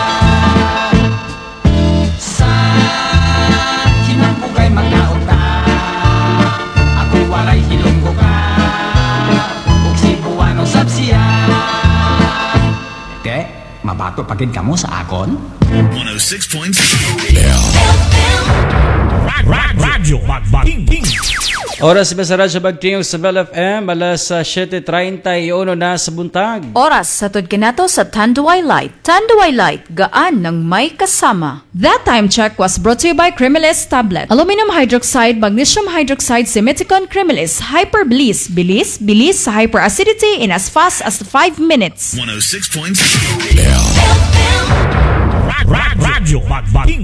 J: sa kinamugay maglaw ka ako waray hilonggo ka ug si Buwano Sapsia te mabato pagid kamo sa akon
V: one oh six point seven Radyo Magbating.
F: Oras ba sa Radyo Bagting sa Bell F M, alas uh, seven thirty-one na sa buntag.
B: Oras sa Tudkinato sa Tanduay Light. Tanduay Light, gaan ng may kasama. That time check was brought to you by Crimilis Tablet. Aluminum hydroxide, magnesium hydroxide, Simeticon Crimilis, Hyper Bliss. Bilis, bilis sa hyperacidity in as fast as five minutes.
V: one oh six point seven Radyo Magbating.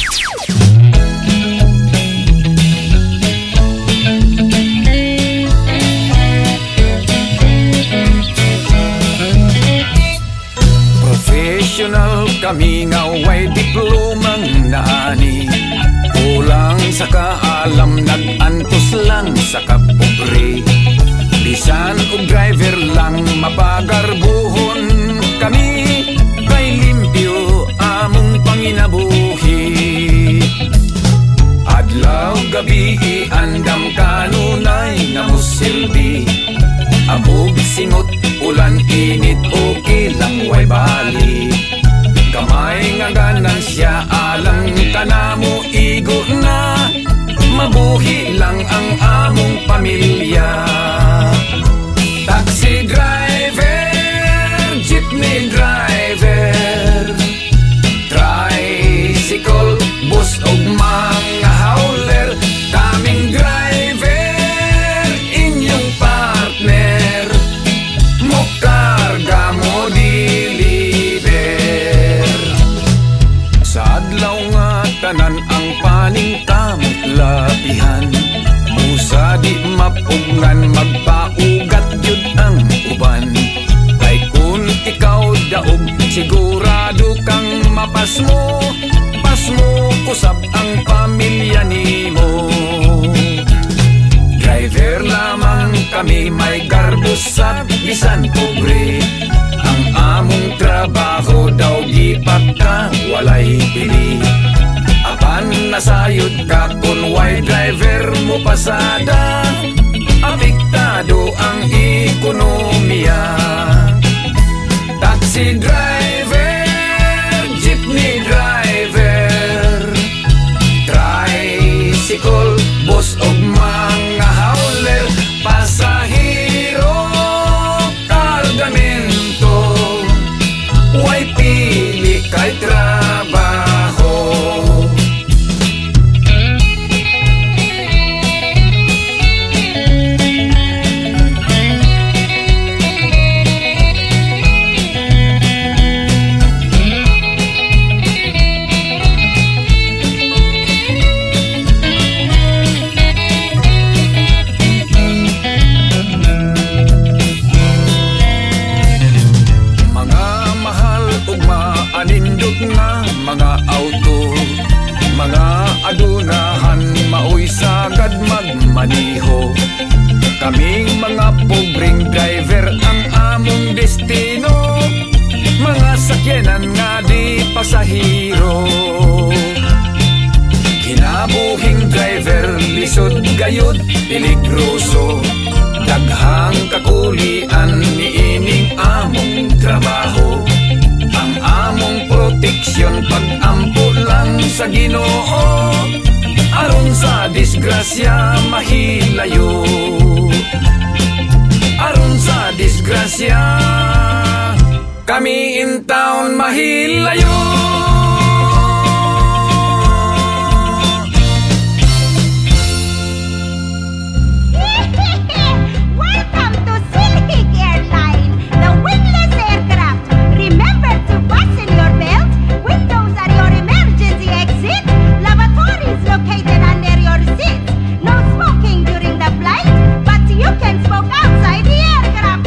H: Professional kami nga way diplomang naani kulang sa kaalam nag-antos lang sa kapobre bisan og driver lang mapagarbuhon kami kay limpyo among panginabuhi adlaw gabi andam kanunay nga musilbi abog singot ulan init okay lang way bali kamay nga ganansya alang kanamo igo na mabuhi lang ang among pamilya taxi driver jeepney driver tricycle bus ug mga hauler kaming driver inyong partner mo karga mo deliver sa adlaw nga tanan ang paning kamot lapihan musa di mapugngan magpaugat yun ang uban kay kun ikaw daog sigurado kang mapasmo pasmo kusap ang pamilya nimo driver lamang kami may garbos sa bisan pobre ang among trabaho daw gipagka walay pili apan nasayod ka kun way driver mo pasada apektado ang ekonomiya taxi driver jeepney driver tricycle bus ug mga hauler pasahero kargamento way pili kay trabaho
P: Kaming mga pobreng driver ang among destino, mga sakyanan nga di pasahero. Kinabuhing driver, lisod gayud, peligroso, daghang kakulian niining among trabaho. Ang among proteksyon pag-ampo lang sa Ginoo, aron sa disgrasya mahilayo. Aron sa disgrasya kami in town mahilayo.
Q: Welcome to Silhig Airline, the wingless aircraft. Remember to fasten your belt. Windows are your emergency exit. Lavatories located under your seat. No smoking during the flight, but you can smoke outside the aircraft.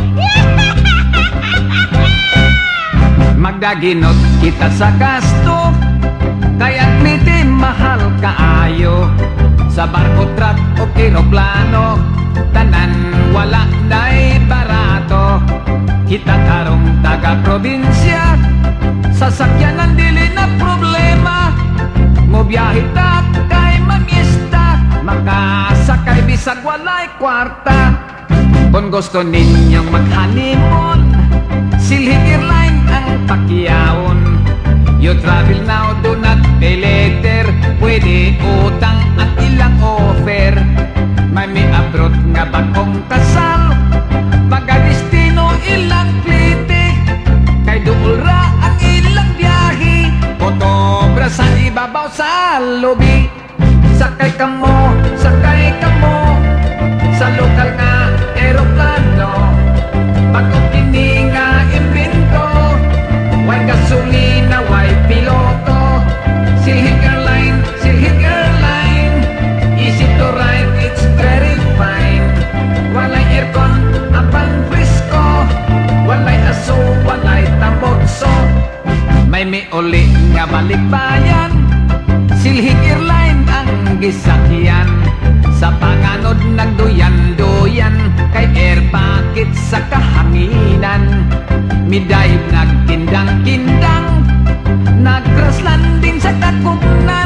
J: Magdaginot kita sa gasto, kaya't miti mahal kaayo. Sa barko, truck o eroplano, tanan wala na'y barato. Kita karong taga-probinsya, sasakyanan dili na problema. Mobiyahe ta kay mangista, makasakay bisag walay kwarta. Kung gusto ninyong mag-honeymoon, Silhig Airline ang pakiyawon. You travel now, do not pay later. Pwede utang at ilang offer. May may abroad nga bagong kasal, pagka-destino ilang klite. Kay duol ra ang ilang biyahe, otobra sa ibabaw sa lobby. Sakay ka mo, sakay ka mo sa lokal nga eroplano. Pag-o kini nga imbento, way gasolina, way piloto. Silhig Airline, Silhig Airline, easy to ride, it's very fine. Walay aircon, apang frisco, walay aso, walay tambokso. May may uli nga balikbayan, Silhig Airline ang gisakyan. Sa panganod nagduyan-duyan, kay air packet sa kahanginan. Midayog nagkindang-kindang, nag-cross landing sa kakugnan.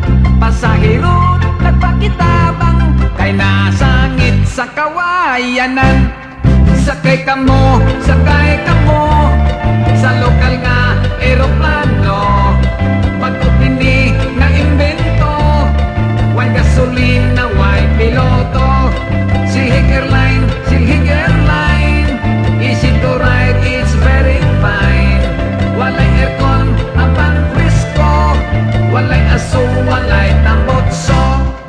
J: Pasahero nagpakitabang, kay nasangit sa kawayanan. Sakay ka mo, sakay ka mo sa lokal nga eroplano. Pag-upini na imbento, way gasolina, way piloto. Silhig Airline, Silhig Airline, easy to ride, it's very fine. Walay aircon, apang frisco, walay aso, walay tambotso.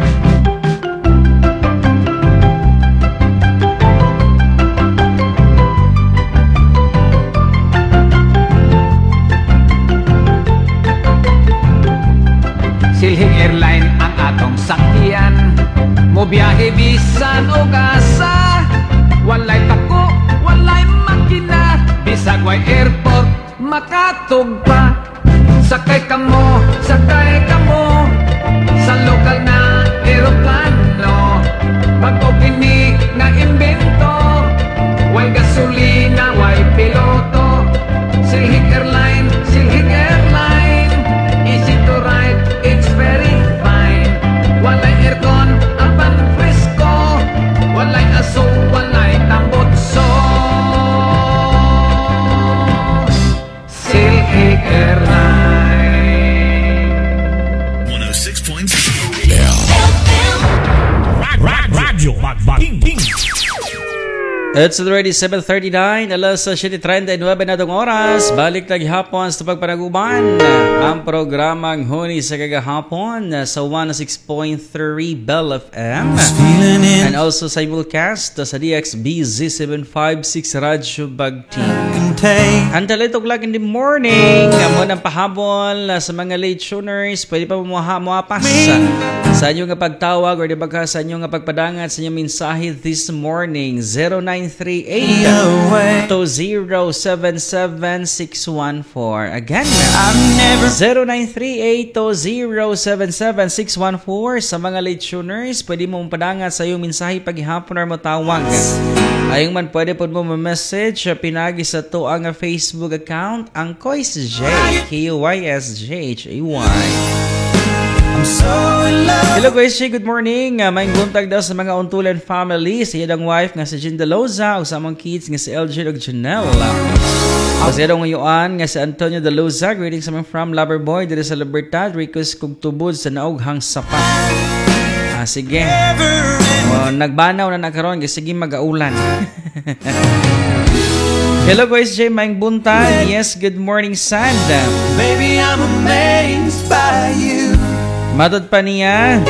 J: Silhig Airline ang atong sakyan, mobiyahe bisan o gasa. Walay tako, walay makina, bisag way airport, makatugpa. Sakay ka mo, sakay ka mo sa lokal na eroplano. Pag-opini na imbento, way gasolina, way piloto. Silhig Airline, Silhig Airline, easy to ride, it's very fine. Walay aircon, apang frisco, walay aso, walay tambotso. Silhig Airline
V: one oh six point six
A: Radyo Magbating.
F: It's already seven thirty-nine, alas siyete treinta y nueve na itong oras. Balik naghapon sa pagpanaguban ang programang Huni sa Kagahapon sa one oh six point three Bell F M and also simulcast sa D X B Z seven fifty-six Radyo Bagting. Until eight o'clock in the morning, muna pahabol sa mga late tuners, pwede pa muapas sa inyong pagtawag or di ba ka sa inyong pagpadangat sa inyong mensahe this morning. Zero nine nine three eight, two zero seven seven six one four. Again, zero nine three eight, two zero seven seven six one four. Sa mga late tuners, pwede mo padangat sa iyong mensahe paghihapon or mo tawag. Ayong man pwede po mo ma-message pinagi sa to ang Facebook account ang Kois J, K U Y S J H A Y. Hello guys, good morning. Uh, Maing buntag daw sa mga untulan family, sa iyang wife nga si Jinda Loza ug sa among kids nga si L J ug Janelle. Sa iyang ngayon nga si Antonio De Loza, greetings sa mga from Loverboy dito sa Libertad, request kog tubod sa naog hang sapa. Ah, sige. Oh, nagbanaw na nakaroon kasi sige mag-aulan. Hello guys, Jay Maing buntag. Yes, good morning Sanda.
H: Baby, I'm amazed by you.
F: Matod pa niya.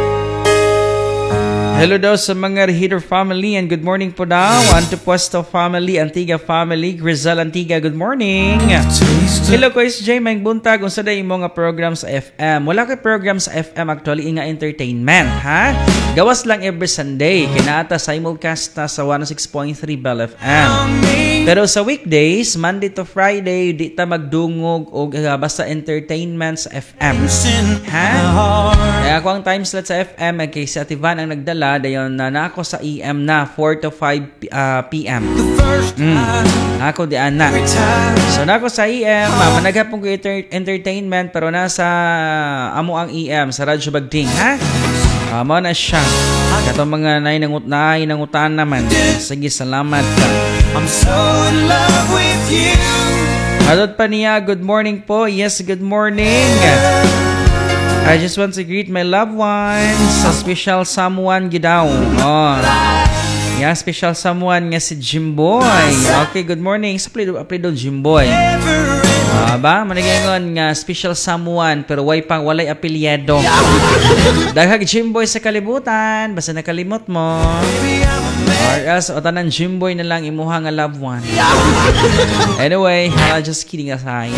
F: Hello daw sa mga Reheater family and good morning po daw. Antipuesto family, Antigua family, Grizal Antigua, good morning. Hello ko is Jay, maing buntag. Unsa day imo nga program sa F M? Wala kay program sa F M actually, nga entertainment, ha? Gawas lang every Sunday. Kinaata simulcast ta sa one oh six point three Bell F M. Pero sa weekdays, Monday to Friday, di ta magdungog o uh, basta entertainment sa F M. Ha? Kaya ako ang time slot sa F M, kay si Ativan ang nagdala, dayon na, na ako sa E M na, four to five uh, P M. Mm. Ako di ana. So na ako sa E M, uh, managapong ko enter- entertainment, pero nasa amo ang E M, sa Radyo Bagding, ha? Uh, mo na siya. Katong mga nainangut na inangutan naman. Sige, salamat ka.
H: I'm so in love with you.
F: Halot pa niya, good morning po. Yes, good morning. I just want to greet my loved ones. A special someone gidaw. Oh. Yeah, special someone nga si Jimboy. Okay, good morning. Sa play doon, Jimboy. Ah, ba? Manigingon nga special someone pero way pang walay apelyido. Daghag Jimboy sa kalibutan, basta nakalimot mo. Or else, o tanan Jimboy na lang imuha nga loved one. Anyway, uh, just kidding aside.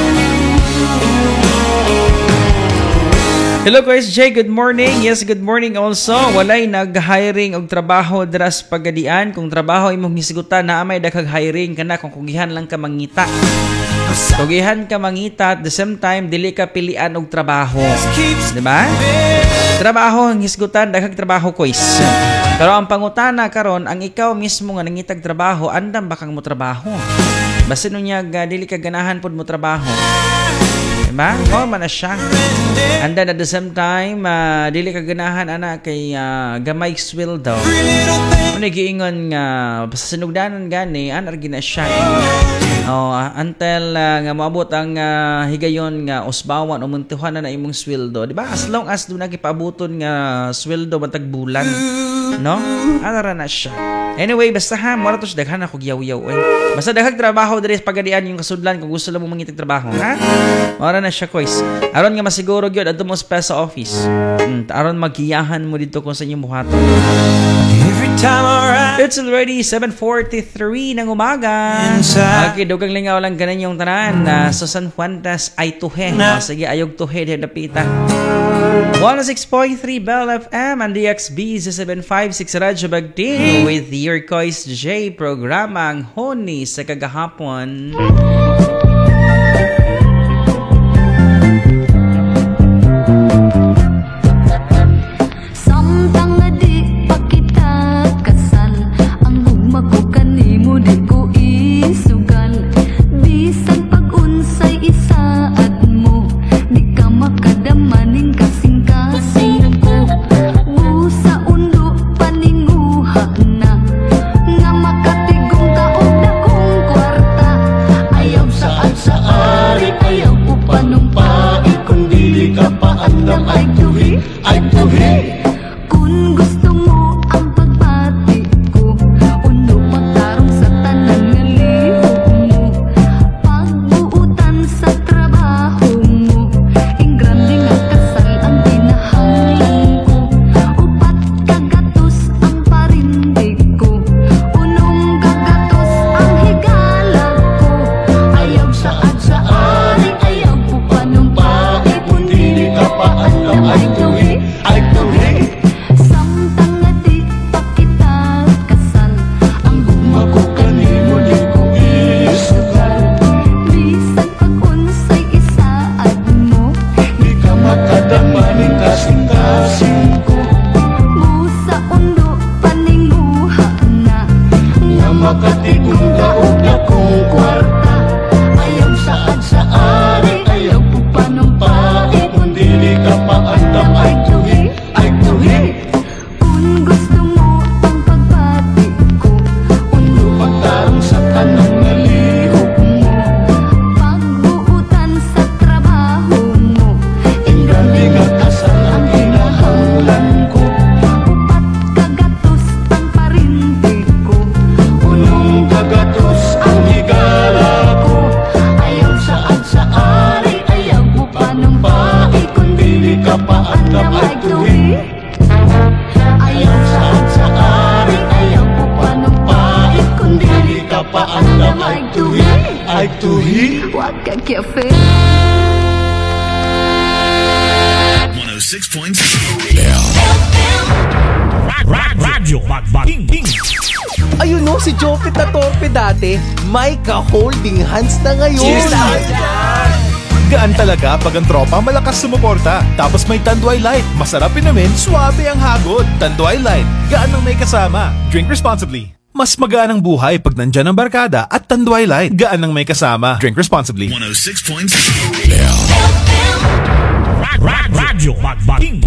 F: Hello guys, Jay, good morning. Yes, good morning also. Walay nag-hiring og trabaho dras pagadian. Kung trabaho imong hisigutan na amay daghag hiring kana kung kugihan lang ka mangita. Kugihan ka mangita at the same time dili ka pilian og trabaho. Diba? Trabaho ang hisgutan, daghag trabaho kois. Pero ang pangutana karon, ang ikaw mismo nga nangitag trabaho, andam ba kang mo trabaho? Basin nunya uh, dili ka ganahan pod mo trabaho. Diba? O man na siya. And then at the same time, uh, dili ka ganahan ana kay uh, gamay sweldo. Ano giingon nga basta sinugdanan gani anar gina siya. Oh, uh, until uh, nga maabot ang uh, higayon nga usbawan o muntuhan na na imong sweldo, di ba? As long as do na kipaabuton nga sweldo matag bulan, no? Ara na siya. Anyway, basta ha, mora to daghan ako giyaw-yaw eh. Basta daghag trabaho diri sa pagadian yung kasudlan kung gusto lang mo mangitag trabaho, ha? Mora na siya, kois. Aron nga masiguro gyud adto mo sa sa office. Hmm, aron magiyahan mo dito kung sa inyong buhaton. It's already seven forty-three ng umaga. Okay, dugang lingaw lang ganan yung tanan. Uh, so San Juan das ay tuhe. Oh, sige, ayog tuhe din napita. one oh six point three Bell F M and D X B seven five six Radyo Bagding with your Kois J programang Honi sa kagahapon.
H: Samtang nga di pa kita kasal, ang
T: aming kasing-kasing ko.
I: Busa undo paninguha na
T: Nga makatigong gaog na kong kwarta. Ayaw saan sa ari, ayaw po panumpait. Kung dili ka paandam ay tuhi, ay tuhi.
I: Kung gusto mo ang pagbati ko, undo
T: Pagtarong sa tanang nalihok mo,
I: pagbuutan sa trabaho mo,
T: ingalingat ka sa ang hinahanglan ko.
I: kagatos ang parindi ko,
T: Unong kagatos ang higala ko.
I: ayaw saan sa ari, ayaw mo panumpait. Kung
T: Dili ka paandam ay tuhi.
I: ayaw saan sa ari, ayaw mo panumpait. Kung
T: Dili ka paandam ay tuhi, ay tuhi.
I: Huwag kang kiyafe.
V: one oh six point seven. Radyo Magbating.
N: Ayun no, si Jopet na torpe dati, may ka-holding hands na ngayon.
O: Cheers tayo Gaan talaga pag ang tropa malakas sumuporta. Tapos may Tanduay Light. Masarap inumin, swabe ang hagod. Tanduay Light, gaan ang may kasama. Drink responsibly. Mas magaan ang buhay pag nandyan ang barkada at Tanduay Light, gaan ang may kasama. Drink responsibly.
V: one oh six point seven. Radyo Magbating.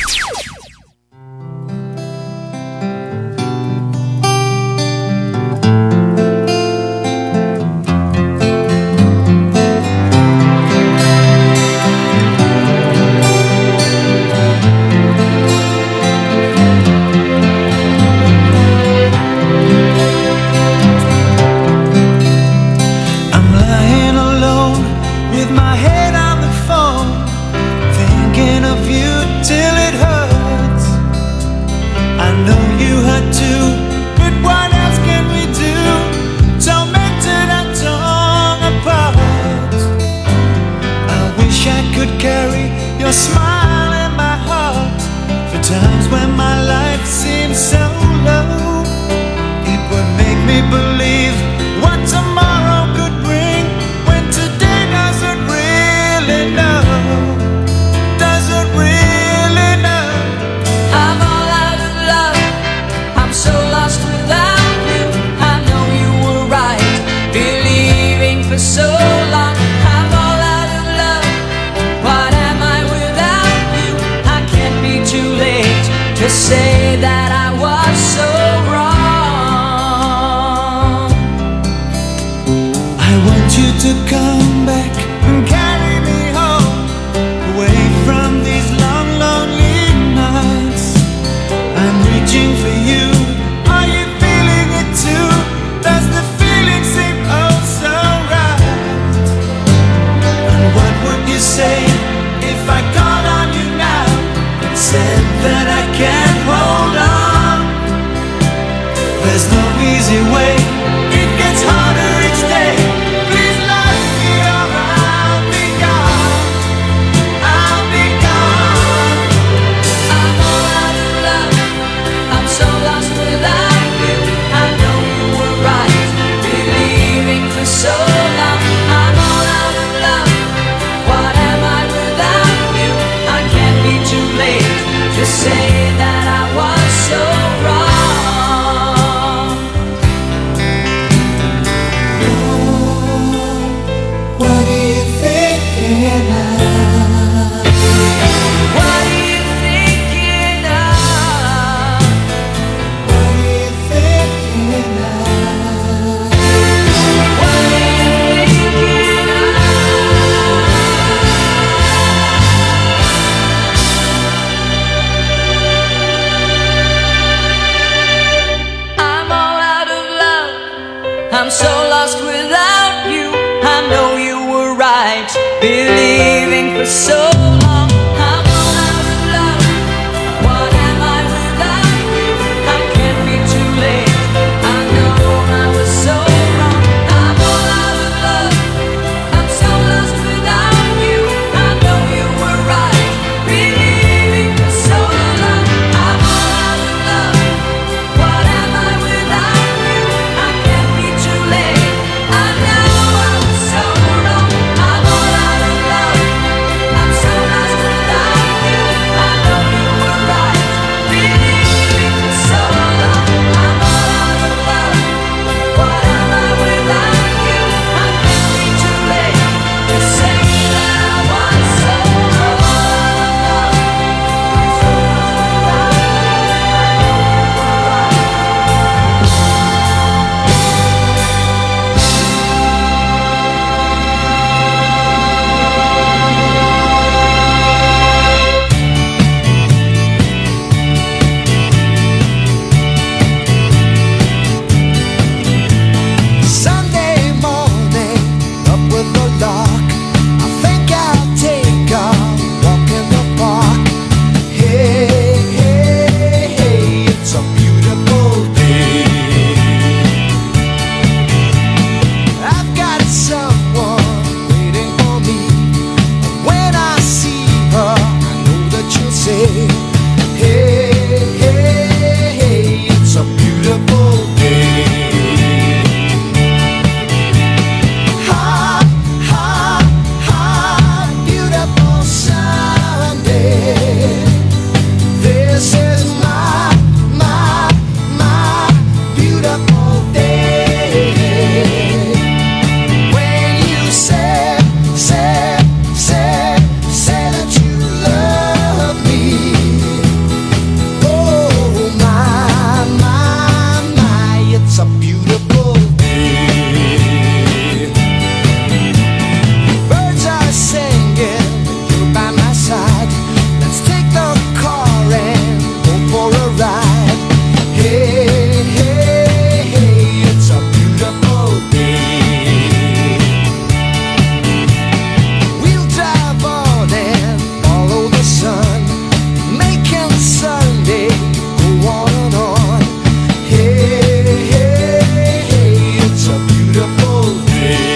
H: I'm lying alone with my head on the phone, thinking of you till it hurts. I know you hurt too, but what else can we do? Tormented and torn apart. I wish I could carry your smile in my heart for times when my life seems so low. It would make me believe what tomorrow could bring when today doesn't really know. Doesn't really know.
T: I'm all out of love. I'm so lost without you. I know you were right, believing for so long. I'm all out of love. What am I without you? I can't be too late to say that I was so wrong.
H: I want you to come back and carry me home, away from these long, lonely nights. I'm reaching for you. Are you feeling it too? Does the feeling seem oh so right? And what would you say if I called on you now and said that I can't hold on? There's no easy way. It gets harder each day. Please let me or I'll be gone. I'll be gone.
T: I'm all out of love. I'm so lost without you. I know you were right, believing for so long. I'm all out of love. What am I without you? I can't be too late to say that I was so wrong.
H: Hey, hey, hey, it's a beautiful day. Hot, hot, hot, beautiful Sunday. This is my, my, my beautiful day. When you say, say, say, say that you love me. Oh my, my, my, it's a beautiful day. Birds are singing, you're by my side. Let's take the car and go for a ride. Hey, hey, hey, it's a beautiful day. We'll drive on and follow the sun, making Sunday go on and on. Hey, hey, hey, it's a beautiful day.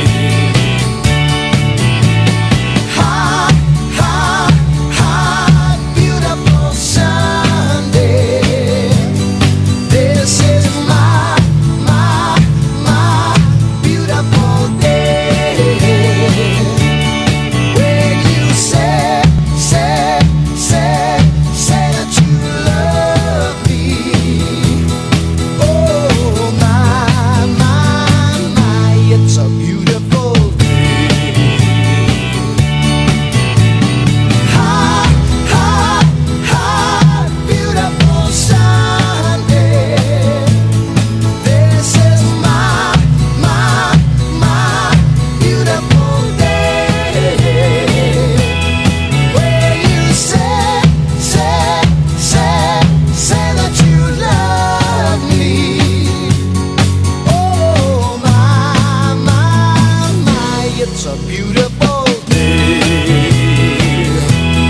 H: Hot, hot, hot, beautiful Sunday. This is my, my, my beautiful day. When you say, say, say, say that you love me. Oh my, my, my, it's a beautiful day. Hot, hot, hot, beautiful Sunday. This is my, my, my beautiful day. When you say, say, say, say that you love me. Oh my, my, my, it's a beautiful day.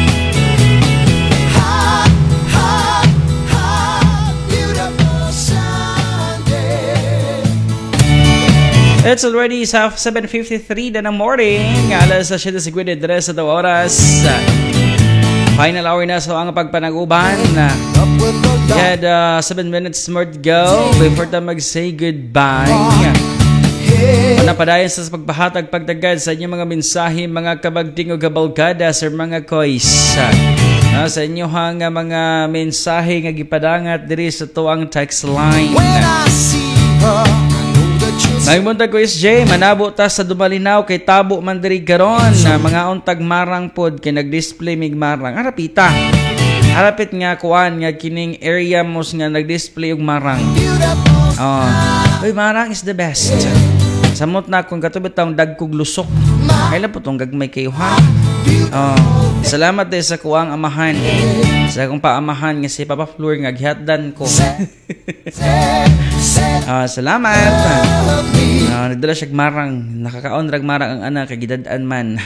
H: Hot, hot, hot, beautiful Sunday.
F: It's already seven fifty-three na ng morning. Alas siyete fifty-three sa daw oras. Final hour na sa ang pagpanaguban. We had uh, seven minutes more to go before tayo mag-say goodbye. Napadayon sa pagbahatag pagtagad sa inyong mga mensahe, mga kabagding o gabalgada sa mga kois. Uh, sa inyo hang uh, mga mensahe nga gipadangat diri sa tuang text line. Nagmuntag ko is J, manabo ta sa dumalinaw kay tabo man diri karon na mga untag marang pod kay nag-display mig marang. Arapita. Arapit nga kuan nga kining area mos nga nag-display og marang. Oh. Uy, marang is the best. Samot na kung katubit taong dagkog lusok. Kailan po itong gagmay kayo ha? Oh. Salamat din sa kuang amahan. Sa akong paamahan nga si Papa Flor nga gihatdan ko. Ah, salamat. Ah, nagdala siya marang, nakakaon rag marang ang anak kay gidad-an man.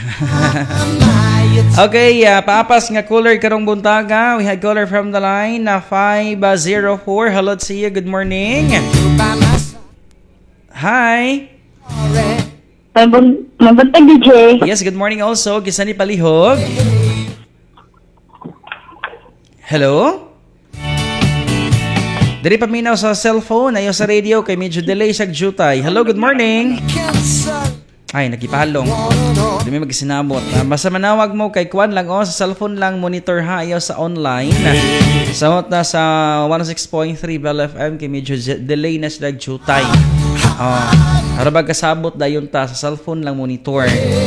F: Okay, uh, paapas nga caller karong buntaga. We had caller from the line na five oh four. Hello to you. Good morning. Hi.
R: Mabuntag D J.
F: Yes, good morning also. Kisa ni Palihog. Hello? Dari paminaw sa cellphone, ayo sa radio kay medyo delay siya jutay. Hello, good morning. Ay, nakipalong. Hindi may magsinabot. Uh, basta manawag mo kay Kwan lang o sa cellphone lang, monitor ha, ayaw sa online. Samot na sa one oh six point three Bell F M kay medyo delay na sila jutay. Oh, para ba kasabot dayon ta sa cellphone lang monitor.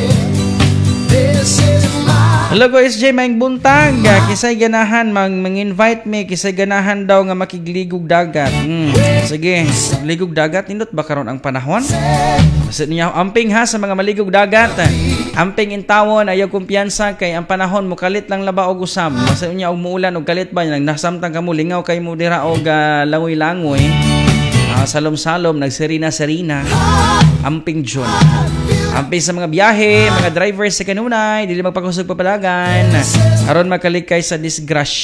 F: Hello guys, J, maing buntag. Kisay ganahan, mang mang-invite me. Kisay ganahan daw nga makigligog dagat. Hmm. Sige, ligog dagat. Nindot ba karon ang panahon? Kasi niya, amping ha sa mga maligog dagat. Amping intawon, ayaw kumpiyansa kay ang panahon mo kalit lang laba og usam. Kasi niya, umuulan og kalit ba? Nagnasamtang ka mo, lingaw kay mo dira og uh, langoy-langoy. Uh, salom-salom, nagserina-serina. Amping June. Amping sa mga biyahe, mga drivers sa kanunay, dili magpakusog papalagan. Aron makalikay sa disgrasya.